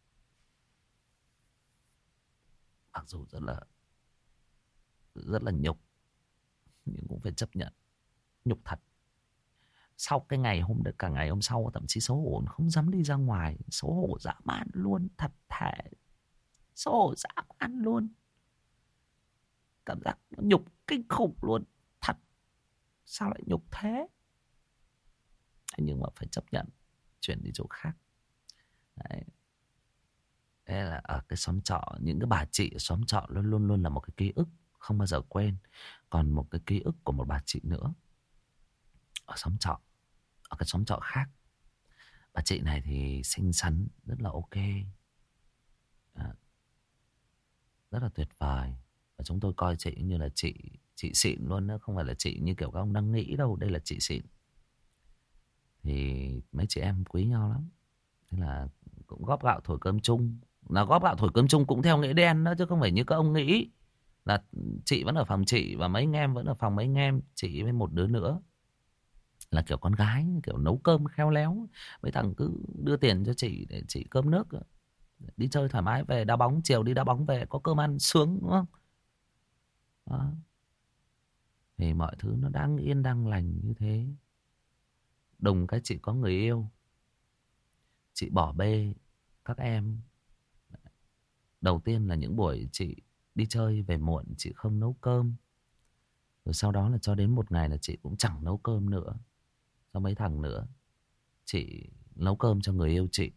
Mặc dù rất là rất là nhục, nhưng cũng phải chấp nhận. Nhục thật. Sau cái ngày hôm đấy, cả ngày hôm sau thậm chí xấu hổ không dám đi ra ngoài. Xấu hổ dã man luôn, thật thề. Xấu hổ dã man luôn. Cảm giác nó nhục kinh khủng luôn. Thật. Sao lại nhục thế? Nhưng mà phải chấp nhận, chuyển đi chỗ khác. Đấy. Thế là ở cái xóm trọ, những cái bà chị ở xóm trọ luôn luôn luôn là một cái ký ức không bao giờ quên. Còn một cái ký ức của một bà chị nữa ở xóm trọ, ở cái xóm trọ khác. Bà chị này thì xinh xắn, rất là ok, à, rất là tuyệt vời. Và chúng tôi coi chị như là chị chị xịn luôn đó, không phải là chị như kiểu các ông đang nghĩ đâu. Đây là chị xịn. Thì mấy chị em quý nhau lắm. Thế là cũng góp gạo thổi cơm chung. Là góp gạo thổi cơm chung cũng theo nghĩa đen đó, chứ không phải như các ông nghĩ là chị vẫn ở phòng chị và mấy anh em vẫn ở phòng mấy anh em. Chị với một đứa nữa là kiểu con gái, kiểu nấu cơm khéo léo. Mấy thằng cứ đưa tiền cho chị để chị cơm nước, đi chơi thoải mái, về đá bóng, chiều đi đá bóng về có cơm ăn sướng, đúng không? Đó. Thì mọi thứ nó đang yên đang lành như thế. Đùng cái chị có người yêu, chị bỏ bê các em. Đầu tiên là những buổi chị đi chơi về muộn, chị không nấu cơm. Rồi sau đó là cho đến một ngày là chị cũng chẳng nấu cơm nữa cho mấy thằng nữa. Chị nấu cơm cho người yêu chị.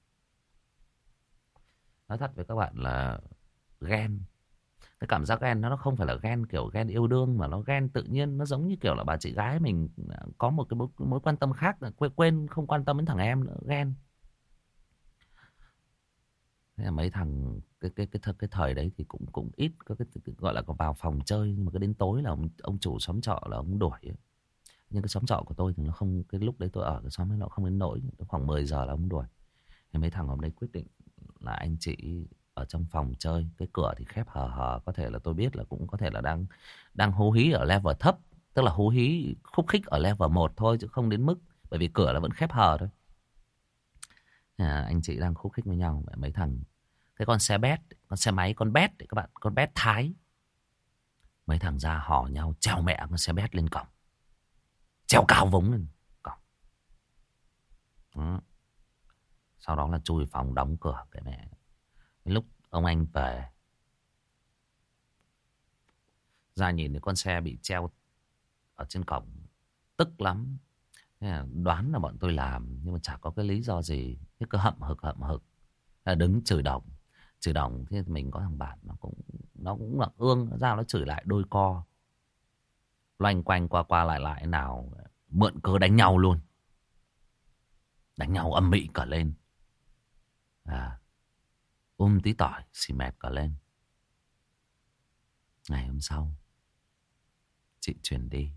Nói thật với các bạn là ghen. Cái cảm giác ghen nó không phải là ghen kiểu ghen yêu đương, mà nó ghen tự nhiên. Nó giống như kiểu là bà chị gái mình có một cái mối, mối quan tâm khác, quên, quên không quan tâm đến thằng em nữa, ghen. Thế là mấy thằng cái cái cái cái, cái thời đấy thì cũng cũng ít có cái, cái gọi là có vào phòng chơi, nhưng mà cái đến tối là ông ông chủ xóm trọ là ông đuổi. Nhưng cái xóm trọ của tôi thì nó không, cái lúc đấy tôi ở cái xóm ấy nó không đến nỗi, khoảng mười giờ là ông đuổi. Thì mấy thằng hôm đấy quyết định là anh chị ở trong phòng chơi, cái cửa thì khép hờ hờ, có thể là tôi biết là cũng có thể là đang đang hú hí ở level thấp, tức là hú hí khúc khích ở level một thôi, chứ không đến mức, bởi vì cửa là vẫn khép hờ thôi. À, anh chị đang khúc khích với nhau. Mấy thằng, cái con xe bét, con xe máy, con bét các bạn, con bét Thái. Mấy thằng ra hò nhau treo mẹ con xe bét lên cổng, treo cao vống lên cổng. Đó. Sau đó là chui phòng đóng cửa cái mẹ. Lúc ông anh về ra nhìn thấy con xe bị treo ở trên cổng, tức lắm. Đoán là bọn tôi làm, nhưng mà chả có cái lý do gì. Thế cứ hậm hực hậm hực là đứng chửi đồng. Chửi đồng thì mình có thằng bạn nó cũng nó cũng là ương, nó ra nó chửi lại đôi co. Loanh quanh qua qua lại lại, nào mượn cớ đánh nhau luôn. Đánh nhau âm ĩ cả lên. À, um tí tỏi xì mẹt cả lên. Ngày hôm sau chị chuyển đi.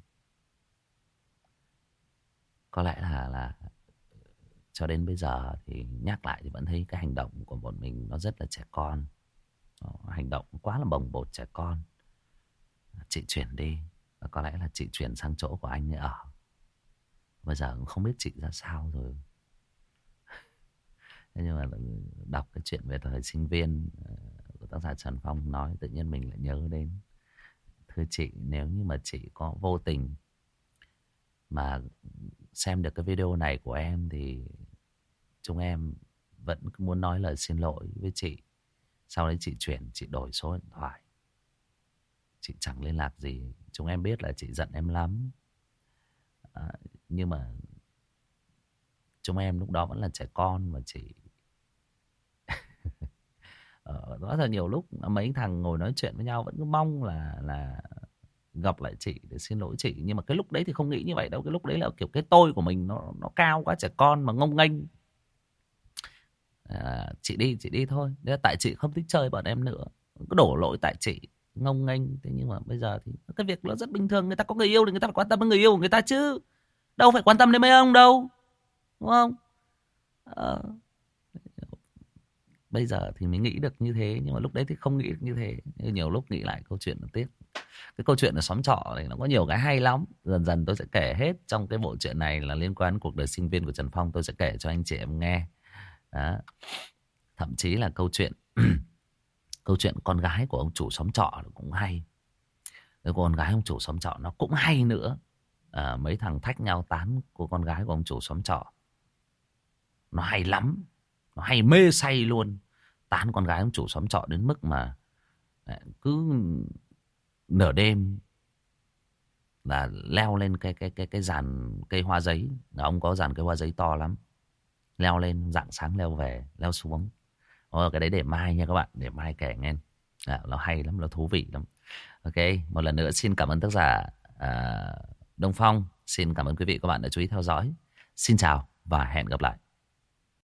Có lẽ là là cho đến bây giờ thì nhắc lại thì vẫn thấy cái hành động của bọn mình nó rất là trẻ con. Hành động quá là bồng bột trẻ con. Chị chuyển đi, và có lẽ là chị chuyển sang chỗ của anh ấy ở. Bây giờ cũng không biết chị ra sao rồi. Thế nhưng mà đọc cái chuyện về thời sinh viên của tác giả Trần Phong nói, tự nhiên mình lại nhớ đến. Thưa chị, nếu như mà chị có vô tình mà xem được cái video này của em thì chúng em vẫn muốn nói lời xin lỗi với chị. Sau đấy chị chuyển, chị đổi số điện thoại, chị chẳng liên lạc gì. Chúng em biết là chị giận em lắm, à, nhưng mà chúng em lúc đó vẫn là trẻ con. Mà chị ờ, đó là nhiều lúc mấy thằng ngồi nói chuyện với nhau vẫn cứ mong là là gặp lại chị để xin lỗi chị. Nhưng mà cái lúc đấy thì không nghĩ như vậy đâu. Cái lúc đấy là kiểu cái tôi của mình nó nó cao quá, trẻ con mà ngông nghênh. À, chị đi, chị đi thôi. Đấy là tại chị không thích chơi bọn em nữa, cứ đổ lỗi tại chị ngông nghênh. Thế nhưng mà bây giờ thì cái việc nó rất bình thường. Người ta có người yêu thì người ta phải quan tâm đến người yêu của người ta chứ, đâu phải quan tâm đến mấy ông đâu, đúng không? Ờ. Bây giờ thì mình nghĩ được như thế, nhưng mà lúc đấy thì không nghĩ được như thế. Nhiều lúc nghĩ lại câu chuyện là tiếc. Cái câu chuyện ở xóm trọ này nó có nhiều cái hay lắm. Dần dần tôi sẽ kể hết trong cái bộ truyện này là liên quan đến cuộc đời sinh viên của Trần Phong. Tôi sẽ kể cho anh chị em nghe. Đó. Thậm chí là câu chuyện câu chuyện con gái của ông chủ xóm trọ cũng hay. Cái con gái ông chủ xóm trọ nó cũng hay nữa. À, mấy thằng thách nhau tán của con gái của ông chủ xóm trọ. Nó hay lắm. Nó hay mê say luôn. Tán con gái ông chủ xóm trọ đến mức mà cứ nửa đêm là leo lên cái cái cái cái dàn cây hoa giấy. Ông có dàn cây hoa giấy to lắm. Leo lên, rạng sáng leo về, leo xuống. Ồ, cái đấy để mai nha các bạn, để mai kể nghe. À, nó hay lắm, nó thú vị lắm. Ok, một lần nữa xin cảm ơn tác giả à, Đông Phong. Xin cảm ơn quý vị và các bạn đã chú ý theo dõi. Xin chào và hẹn gặp lại.